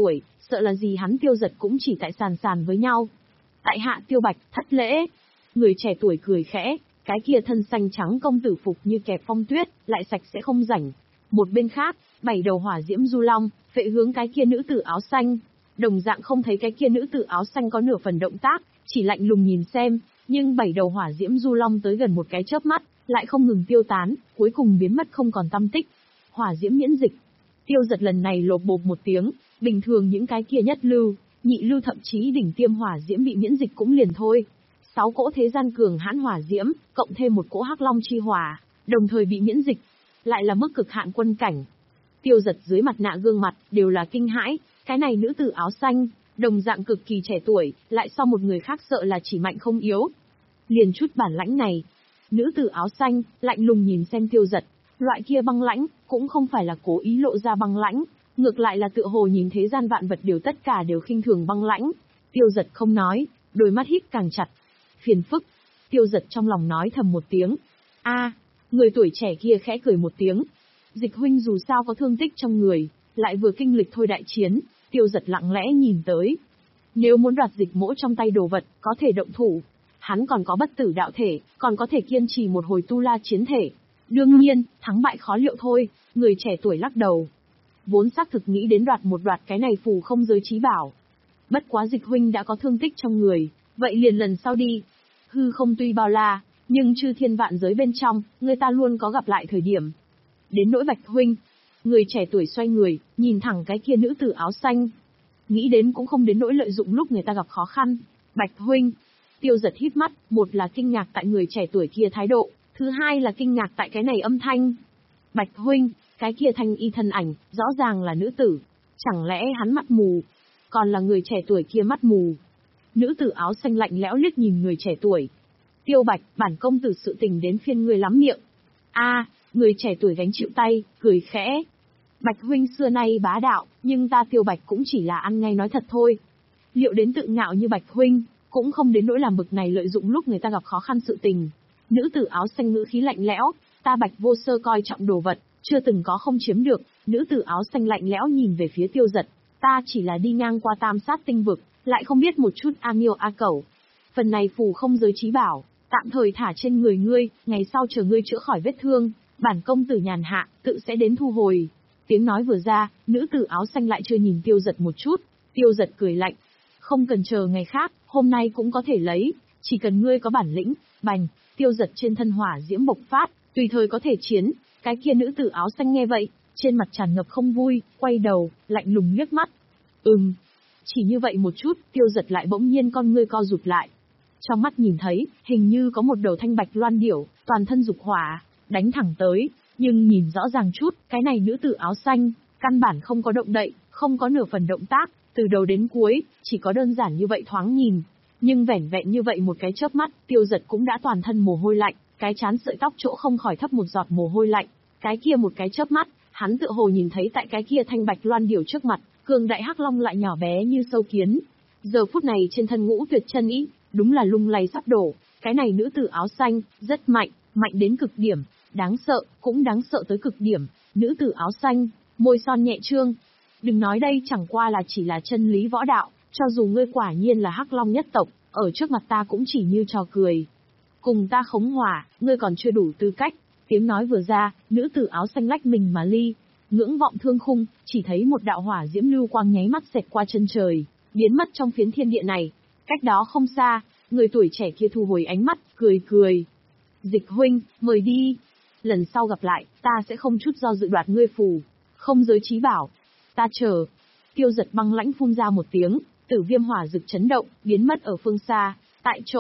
sợ là gì hắn Tiêu Giật cũng chỉ tại sàn sàn với nhau. Tại hạ Tiêu Bạch, thất lễ. Người trẻ tuổi cười khẽ, cái kia thân xanh trắng công tử phục như kẹp phong tuyết, lại sạch sẽ không rảnh. Một bên khác, bảy đầu hỏa diễm du long, vệ hướng cái kia nữ tử áo xanh. Đồng dạng không thấy cái kia nữ tử áo xanh có nửa phần động tác, chỉ lạnh lùng nhìn xem, nhưng bảy đầu hỏa diễm du long tới gần một cái chớp mắt, lại không ngừng tiêu tán, cuối cùng biến mất không còn tăm tích. Hỏa diễm miễn dịch. Tiêu Giật lần này lộp bộp một tiếng, bình thường những cái kia nhất lưu, nhị lưu thậm chí đỉnh tiêm hỏa diễm bị miễn dịch cũng liền thôi. Sáu cỗ thế gian cường hãn hỏa diễm, cộng thêm một cỗ hắc long chi hỏa, đồng thời bị miễn dịch, lại là mức cực hạn quân cảnh. Tiêu Giật dưới mặt nạ gương mặt đều là kinh hãi, cái này nữ tử áo xanh, đồng dạng cực kỳ trẻ tuổi, lại so một người khác sợ là chỉ mạnh không yếu. Liền chút bản lãnh này. Nữ tử áo xanh, lạnh lùng nhìn xem Tiêu Giật, loại kia băng lãnh, cũng không phải là cố ý lộ ra băng lãnh, ngược lại là tựa hồ nhìn thế gian vạn vật đều tất cả đều khinh thường băng lãnh. Tiêu Giật không nói, đôi mắt hít càng chặt. Phiền phức. Tiêu Giật trong lòng nói thầm một tiếng. A, người tuổi trẻ kia khẽ cười một tiếng. Dịch huynh dù sao có thương tích trong người, lại vừa kinh lịch thôi đại chiến, Tiêu Giật lặng lẽ nhìn tới. Nếu muốn đoạt dịch mỗ trong tay đồ vật, có thể động thủ. Hắn còn có bất tử đạo thể, còn có thể kiên trì một hồi tu la chiến thể. Đương nhiên, thắng bại khó liệu thôi, người trẻ tuổi lắc đầu. Vốn xác thực nghĩ đến đoạt một đoạt cái này phù không giới trí bảo. Bất quá Dịch huynh đã có thương tích trong người, vậy liền lần sau đi. Hư không tuy bao la, nhưng chư thiên vạn giới bên trong, người ta luôn có gặp lại thời điểm. Đến nỗi Bạch huynh, người trẻ tuổi xoay người, nhìn thẳng cái kia nữ tử áo xanh. Nghĩ đến cũng không đến nỗi lợi dụng lúc người ta gặp khó khăn. Bạch huynh. Tiêu Giật hít mắt, một là kinh ngạc tại người trẻ tuổi kia thái độ, thứ hai là kinh ngạc tại cái này âm thanh. Bạch huynh, cái kia thanh y thân ảnh, rõ ràng là nữ tử. Chẳng lẽ hắn mắt mù? Còn là người trẻ tuổi kia mắt mù? Nữ tử áo xanh lạnh lẽo liếc nhìn người trẻ tuổi. Tiêu Bạch, bản công tử sự tình đến phiên người lắm miệng. A, người trẻ tuổi gánh chịu tay, cười khẽ. Bạch huynh xưa nay bá đạo, nhưng ta Tiêu Bạch cũng chỉ là ăn ngay nói thật thôi. Liệu đến tự ngạo như Bạch huynh, cũng không đến nỗi làm bực này lợi dụng lúc người ta gặp khó khăn sự tình. Nữ tử áo xanh ngữ khí lạnh lẽo, ta Bạch vô sơ coi trọng đồ vật, chưa từng có không chiếm được. Nữ tử áo xanh lạnh lẽo nhìn về phía Tiêu Giật, ta chỉ là đi ngang qua tam sát tinh vực, lại không biết một chút a miêu a cẩu. Phần này phù không giới trí bảo, tạm thời thả trên người ngươi, ngày sau chờ ngươi chữa khỏi vết thương, bản công tử nhàn hạ, tự sẽ đến thu hồi. Tiếng nói vừa ra, nữ tử áo xanh lại chưa nhìn Tiêu Giật một chút, Tiêu Giật cười lạnh. Không cần chờ ngày khác, hôm nay cũng có thể lấy, chỉ cần ngươi có bản lĩnh. Bành, Tiêu Giật trên thân hỏa diễm bộc phát, tùy thời có thể chiến. Cái kia nữ tử áo xanh nghe vậy, trên mặt tràn ngập không vui, quay đầu, lạnh lùng liếc mắt. Ừm. Chỉ như vậy một chút, Tiêu Giật lại bỗng nhiên con ngươi co rụt lại. Trong mắt nhìn thấy, hình như có một đầu thanh bạch loan điểu, toàn thân dục hỏa, đánh thẳng tới, nhưng nhìn rõ ràng chút, cái này nữ tử áo xanh, căn bản không có động đậy, không có nửa phần động tác, từ đầu đến cuối, chỉ có đơn giản như vậy thoáng nhìn. Nhưng vẻn vẹn như vậy một cái chớp mắt, Tiêu Giật cũng đã toàn thân mồ hôi lạnh, cái trán sợi tóc chỗ không khỏi thấp một giọt mồ hôi lạnh. Cái kia một cái chớp mắt, hắn tựa hồ nhìn thấy tại cái kia thanh bạch loan điểu trước mặt, cường đại hắc long lại nhỏ bé như sâu kiến. Giờ phút này trên thân ngũ tuyệt chân ý, đúng là lung lay sắp đổ. Cái này nữ tử áo xanh, rất mạnh, mạnh đến cực điểm, đáng sợ, cũng đáng sợ tới cực điểm. Nữ tử áo xanh, môi son nhẹ trương. Đừng nói đây chẳng qua là chỉ là chân lý võ đạo, cho dù ngươi quả nhiên là hắc long nhất tộc, ở trước mặt ta cũng chỉ như trò cười. Cùng ta khống hỏa, ngươi còn chưa đủ tư cách. Tiếng nói vừa ra, nữ tử áo xanh lách mình mà ly. Ngưỡng vọng thương khung, chỉ thấy một đạo hỏa diễm lưu quang nháy mắt xẹt qua chân trời, biến mất trong phiến thiên địa này. Cách đó không xa, người tuổi trẻ kia thu hồi ánh mắt, cười cười. Dịch huynh, mời đi. Lần sau gặp lại, ta sẽ không chút do dự đoạt ngươi phù. Không giới trí bảo. Ta chờ. Tiêu Giật băng lãnh phun ra một tiếng, tử viêm hỏa rực chấn động, biến mất ở phương xa, tại chỗ.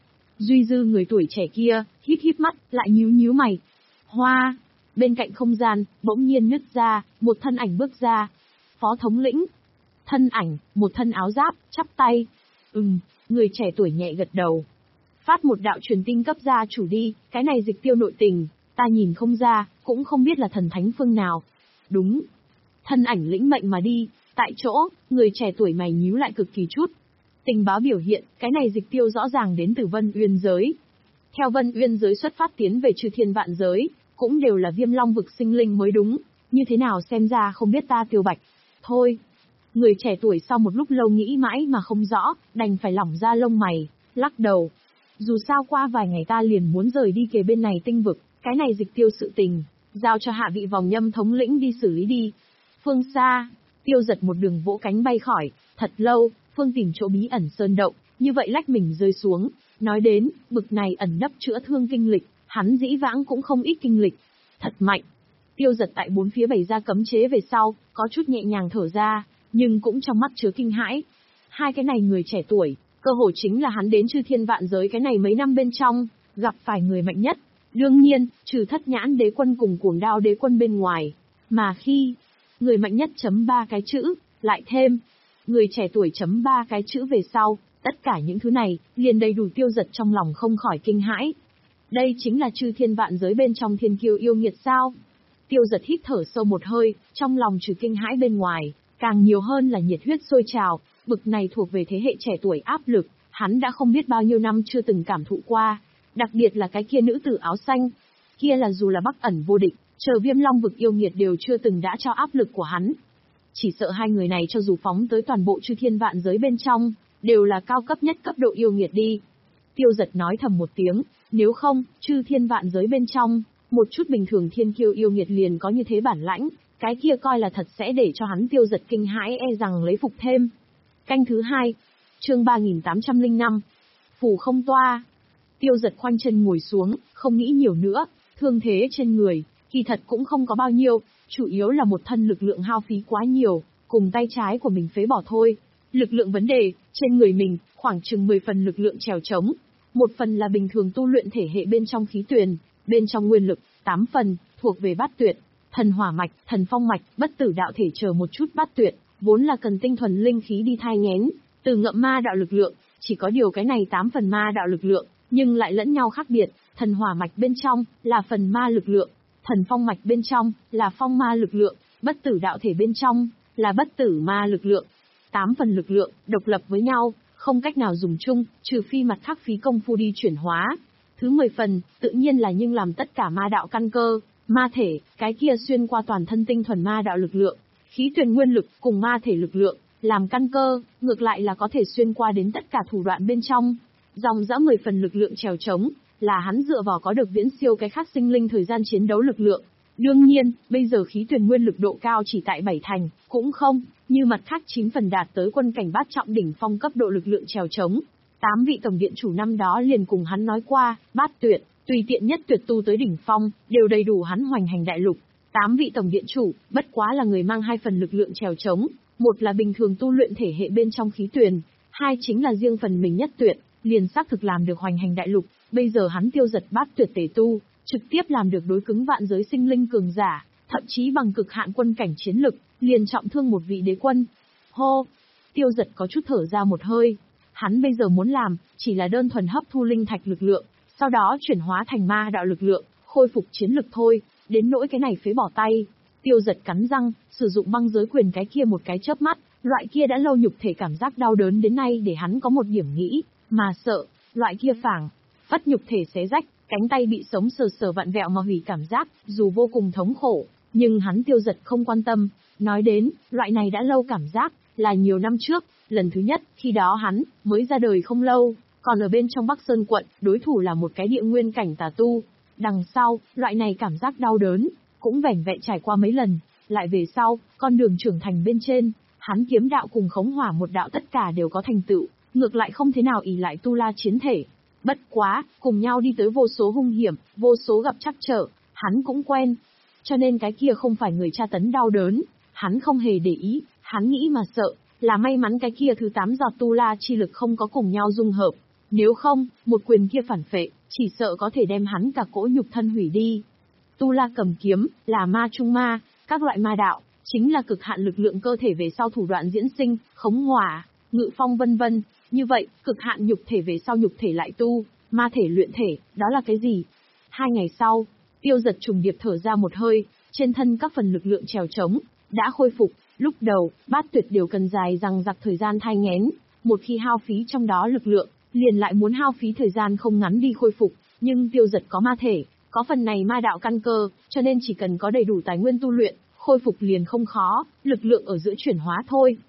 Duy dư người tuổi trẻ kia, híp híp mắt, lại nhíu nhíu mày. Hoa. Bên cạnh không gian, bỗng nhiên nứt ra, một thân ảnh bước ra. Phó thống lĩnh. Thân ảnh, một thân áo giáp, chắp tay. Ừm, người trẻ tuổi nhẹ gật đầu. Phát một đạo truyền tinh cấp gia chủ đi, cái này dịch tiêu nội tình, ta nhìn không ra, cũng không biết là thần thánh phương nào. Đúng. Thân ảnh lĩnh mệnh mà đi, tại chỗ, người trẻ tuổi mày nhíu lại cực kỳ chút. Tình báo biểu hiện, cái này dịch tiêu rõ ràng đến từ Vân Uyên giới. Theo Vân Uyên giới xuất phát tiến về chư thiên vạn giới, cũng đều là viêm long vực sinh linh mới đúng, như thế nào xem ra không biết ta Tiêu Bạch. Thôi, Người trẻ tuổi sau một lúc lâu nghĩ mãi mà không rõ, đành phải lỏng ra lông mày, lắc đầu. Dù sao qua vài ngày ta liền muốn rời đi kề bên này tinh vực, cái này dịch tiêu sự tình, giao cho hạ vị vòng nhâm thống lĩnh đi xử lý đi. Phương xa, Tiêu Giật một đường vỗ cánh bay khỏi, thật lâu, phương tìm chỗ bí ẩn sơn động, như vậy lách mình rơi xuống. Nói đến, bực này ẩn nấp chữa thương kinh lịch, hắn dĩ vãng cũng không ít kinh lịch. Thật mạnh. Tiêu Giật tại bốn phía bày ra cấm chế về sau, có chút nhẹ nhàng thở ra, nhưng cũng trong mắt chứa kinh hãi. Hai cái này người trẻ tuổi, cơ hội chính là hắn đến chư thiên vạn giới cái này mấy năm bên trong, gặp phải người mạnh nhất. Đương nhiên, trừ thất nhãn đế quân cùng cuồng đao đế quân bên ngoài. Mà khi, người mạnh nhất chấm ba cái chữ, lại thêm, người trẻ tuổi chấm ba cái chữ về sau, tất cả những thứ này, liền đầy đủ Tiêu Giật trong lòng không khỏi kinh hãi. Đây chính là chư thiên vạn giới bên trong thiên kiêu yêu nghiệt sao? Tiêu Giật hít thở sâu một hơi, trong lòng trừ kinh hãi bên ngoài, càng nhiều hơn là nhiệt huyết sôi trào, bực này thuộc về thế hệ trẻ tuổi áp lực, hắn đã không biết bao nhiêu năm chưa từng cảm thụ qua, đặc biệt là cái kia nữ tử áo xanh, kia là dù là Bắc ẩn vô địch, chờ Viêm Long vực yêu nghiệt đều chưa từng đã cho áp lực của hắn. Chỉ sợ hai người này cho dù phóng tới toàn bộ chư thiên vạn giới bên trong, đều là cao cấp nhất cấp độ yêu nghiệt đi. Tiêu Giật nói thầm một tiếng, nếu không, chư thiên vạn giới bên trong, một chút bình thường thiên kiêu yêu nghiệt liền có như thế bản lãnh, cái kia coi là thật sẽ để cho hắn Tiêu Giật kinh hãi e rằng lấy phục thêm. Canh thứ hai, chương ba nghìn tám trăm lẻ năm, phủ không toa. Tiêu Giật khoanh chân ngồi xuống, không nghĩ nhiều nữa, thương thế trên người, kỳ thật cũng không có bao nhiêu, chủ yếu là một thân lực lượng hao phí quá nhiều, cùng tay trái của mình phế bỏ thôi. Lực lượng vấn đề, trên người mình, khoảng chừng mười phần lực lượng trèo trống, một phần là bình thường tu luyện thể hệ bên trong khí tuyền, bên trong nguyên lực, tám phần, thuộc về bát tuyệt, thần hỏa mạch, thần phong mạch, bất tử đạo thể chờ một chút bát tuyệt, vốn là cần tinh thuần linh khí đi thai nghén, từ ngậm ma đạo lực lượng, chỉ có điều cái này tám phần ma đạo lực lượng, nhưng lại lẫn nhau khác biệt, thần hỏa mạch bên trong, là phần ma lực lượng, thần phong mạch bên trong, là phong ma lực lượng, bất tử đạo thể bên trong, là bất tử ma lực lượng. Tám phần lực lượng, độc lập với nhau, không cách nào dùng chung, trừ phi mặt khác phí công phu đi chuyển hóa. Thứ mười phần, tự nhiên là nhưng làm tất cả ma đạo căn cơ, ma thể, cái kia xuyên qua toàn thân tinh thuần ma đạo lực lượng, khí tuyền nguyên lực cùng ma thể lực lượng, làm căn cơ, ngược lại là có thể xuyên qua đến tất cả thủ đoạn bên trong. Dòng dã mười phần lực lượng trèo trống, là hắn dựa vào có được viễn siêu cái khác sinh linh thời gian chiến đấu lực lượng. Đương nhiên, bây giờ khí tuyền nguyên lực độ cao chỉ tại bảy thành, cũng không, như mặt khác chín phần đạt tới quân cảnh bát trọng đỉnh phong cấp độ lực lượng trèo trống. Tám vị tổng điện chủ năm đó liền cùng hắn nói qua, bát tuyệt, tùy tiện nhất tuyệt tu tới đỉnh phong, đều đầy đủ hắn hoành hành đại lục. Tám vị tổng điện chủ, bất quá là người mang hai phần lực lượng trèo trống, một là bình thường tu luyện thể hệ bên trong khí tuyền, hai chính là riêng phần mình nhất tuyệt, liền xác thực làm được hoành hành đại lục. Bây giờ hắn Tiêu Giật bát tuyệt tề tu, trực tiếp làm được đối cứng vạn giới sinh linh cường giả, thậm chí bằng cực hạn quân cảnh chiến lực, liền trọng thương một vị đế quân. Hô! Tiêu Giật có chút thở ra một hơi. Hắn bây giờ muốn làm, chỉ là đơn thuần hấp thu linh thạch lực lượng, sau đó chuyển hóa thành ma đạo lực lượng, khôi phục chiến lực thôi, đến nỗi cái này phế bỏ tay. Tiêu Giật cắn răng, sử dụng băng giới quyền cái kia một cái chớp mắt, loại kia đã lâu nhục thể cảm giác đau đớn đến nay để hắn có một điểm nghĩ, mà sợ, loại kia phảng phất nhục thể xé rách, cánh tay bị sống sờ sờ vặn vẹo mà hủy cảm giác, dù vô cùng thống khổ, nhưng hắn Tiêu Giật không quan tâm. Nói đến, loại này đã lâu cảm giác, là nhiều năm trước, lần thứ nhất, khi đó hắn, mới ra đời không lâu, còn ở bên trong Bắc Sơn quận, đối thủ là một cái địa nguyên cảnh tà tu. Đằng sau, loại này cảm giác đau đớn, cũng vẻn vẹn trải qua mấy lần, lại về sau, con đường trưởng thành bên trên, hắn kiếm đạo cùng khống hỏa một đạo tất cả đều có thành tựu, ngược lại không thế nào ỷ lại tu la chiến thể. Bất quá, cùng nhau đi tới vô số hung hiểm, vô số gặp trắc trở, hắn cũng quen. Cho nên cái kia không phải người tra tấn đau đớn, hắn không hề để ý, hắn nghĩ mà sợ, là may mắn cái kia thứ tám giọt tu la chi lực không có cùng nhau dung hợp. Nếu không, một quyền kia phản phệ, chỉ sợ có thể đem hắn cả cỗ nhục thân hủy đi. Tu la cầm kiếm, là ma trung ma, các loại ma đạo, chính là cực hạn lực lượng cơ thể về sau thủ đoạn diễn sinh, khống hỏa, ngự phong vân vân. Như vậy, cực hạn nhục thể về sau nhục thể lại tu, ma thể luyện thể, đó là cái gì? Hai ngày sau, Tiêu Giật trùng điệp thở ra một hơi, trên thân các phần lực lượng trèo trống, đã khôi phục. Lúc đầu, bát tuyệt đều cần dài rằng giặc thời gian thai nghén, một khi hao phí trong đó lực lượng, liền lại muốn hao phí thời gian không ngắn đi khôi phục, nhưng Tiêu Giật có ma thể, có phần này ma đạo căn cơ, cho nên chỉ cần có đầy đủ tài nguyên tu luyện, khôi phục liền không khó, lực lượng ở giữa chuyển hóa thôi.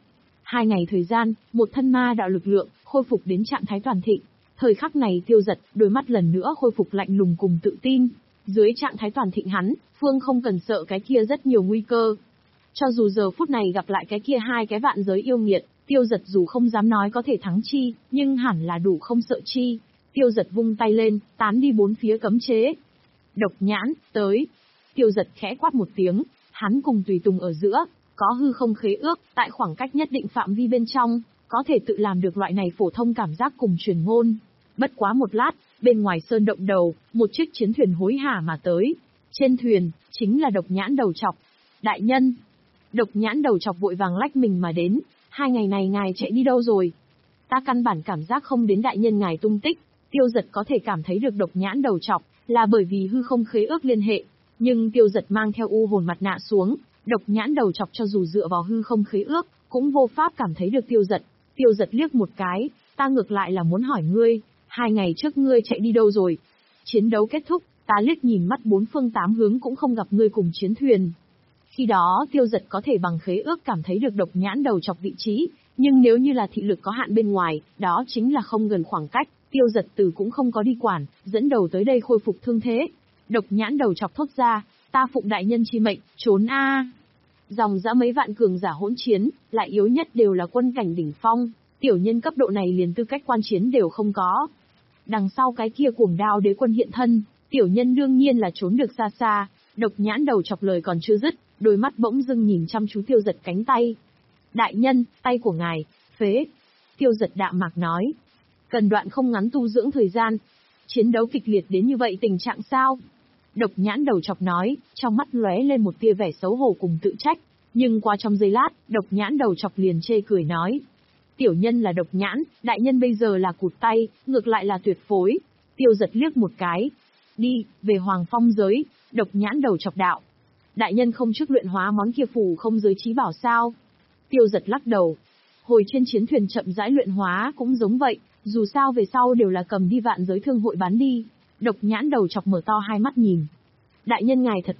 Hai ngày thời gian, một thân ma đạo lực lượng, khôi phục đến trạng thái toàn thịnh. Thời khắc này Tiêu Dật, đôi mắt lần nữa khôi phục lạnh lùng cùng tự tin. Dưới trạng thái toàn thịnh hắn, Phương không cần sợ cái kia rất nhiều nguy cơ. Cho dù giờ phút này gặp lại cái kia hai cái vạn giới yêu nghiệt, Tiêu Dật dù không dám nói có thể thắng chi, nhưng hẳn là đủ không sợ chi. Tiêu Dật vung tay lên, tán đi bốn phía cấm chế. Độc nhãn, tới. Tiêu Dật khẽ quát một tiếng, hắn cùng tùy tùng ở giữa, có hư không khế ước, tại khoảng cách nhất định phạm vi bên trong, có thể tự làm được loại này phổ thông cảm giác cùng truyền ngôn. Bất quá một lát, bên ngoài sơn động đầu, một chiếc chiến thuyền hối hả mà tới. Trên thuyền, chính là độc nhãn đầu trọc. Đại nhân! Độc nhãn đầu trọc vội vàng lách mình mà đến, hai ngày này ngài chạy đi đâu rồi? Ta căn bản cảm giác không đến đại nhân ngài tung tích. Tiêu Dật có thể cảm thấy được độc nhãn đầu trọc, là bởi vì hư không khế ước liên hệ. Nhưng Tiêu Dật mang theo u hồn mặt nạ xuống, độc nhãn đầu trọc cho dù dựa vào hư không khế ước, cũng vô pháp cảm thấy được Tiêu Dật. Tiêu Dật liếc một cái, ta ngược lại là muốn hỏi ngươi, hai ngày trước ngươi chạy đi đâu rồi? Chiến đấu kết thúc, ta liếc nhìn mắt bốn phương tám hướng cũng không gặp ngươi cùng chiến thuyền. Khi đó Tiêu Dật có thể bằng khế ước cảm thấy được độc nhãn đầu trọc vị trí, nhưng nếu như là thị lực có hạn bên ngoài, đó chính là không gần khoảng cách, Tiêu Dật từ cũng không có đi quản, dẫn đầu tới đây khôi phục thương thế. Độc nhãn đầu trọc thốt ra, ta phụng đại nhân chi mệnh, trốn a. Dòng dã mấy vạn cường giả hỗn chiến, lại yếu nhất đều là quân cảnh đỉnh phong, tiểu nhân cấp độ này liền tư cách quan chiến đều không có. Đằng sau cái kia cuồng đao đế quân hiện thân, tiểu nhân đương nhiên là trốn được xa xa. Độc nhãn đầu chọc lời còn chưa dứt, đôi mắt bỗng dưng nhìn chăm chú Tiêu Dật cánh tay. Đại nhân, tay của ngài, phế. Tiêu Dật đạm mạc nói. Cần đoạn không ngắn tu dưỡng thời gian. Chiến đấu kịch liệt đến như vậy tình trạng sao? Độc nhãn đầu chọc nói, trong mắt lóe lên một tia vẻ xấu hổ cùng tự trách. Nhưng qua trong giây lát, độc nhãn đầu chọc liền chê cười nói. Tiểu nhân là độc nhãn, đại nhân bây giờ là cụt tay, ngược lại là tuyệt phối. Tiêu Dật liếc một cái. Đi, về Hoàng Phong giới, độc nhãn đầu chọc đạo. Đại nhân không trước luyện hóa món kia phù không giới trí bảo sao? Tiêu Dật lắc đầu. Hồi trên chiến thuyền chậm rãi luyện hóa cũng giống vậy, dù sao về sau đều là cầm đi vạn giới thương hội bán đi. Độc nhãn đầu chọc mở to hai mắt nhìn. Đại nhân ngài thật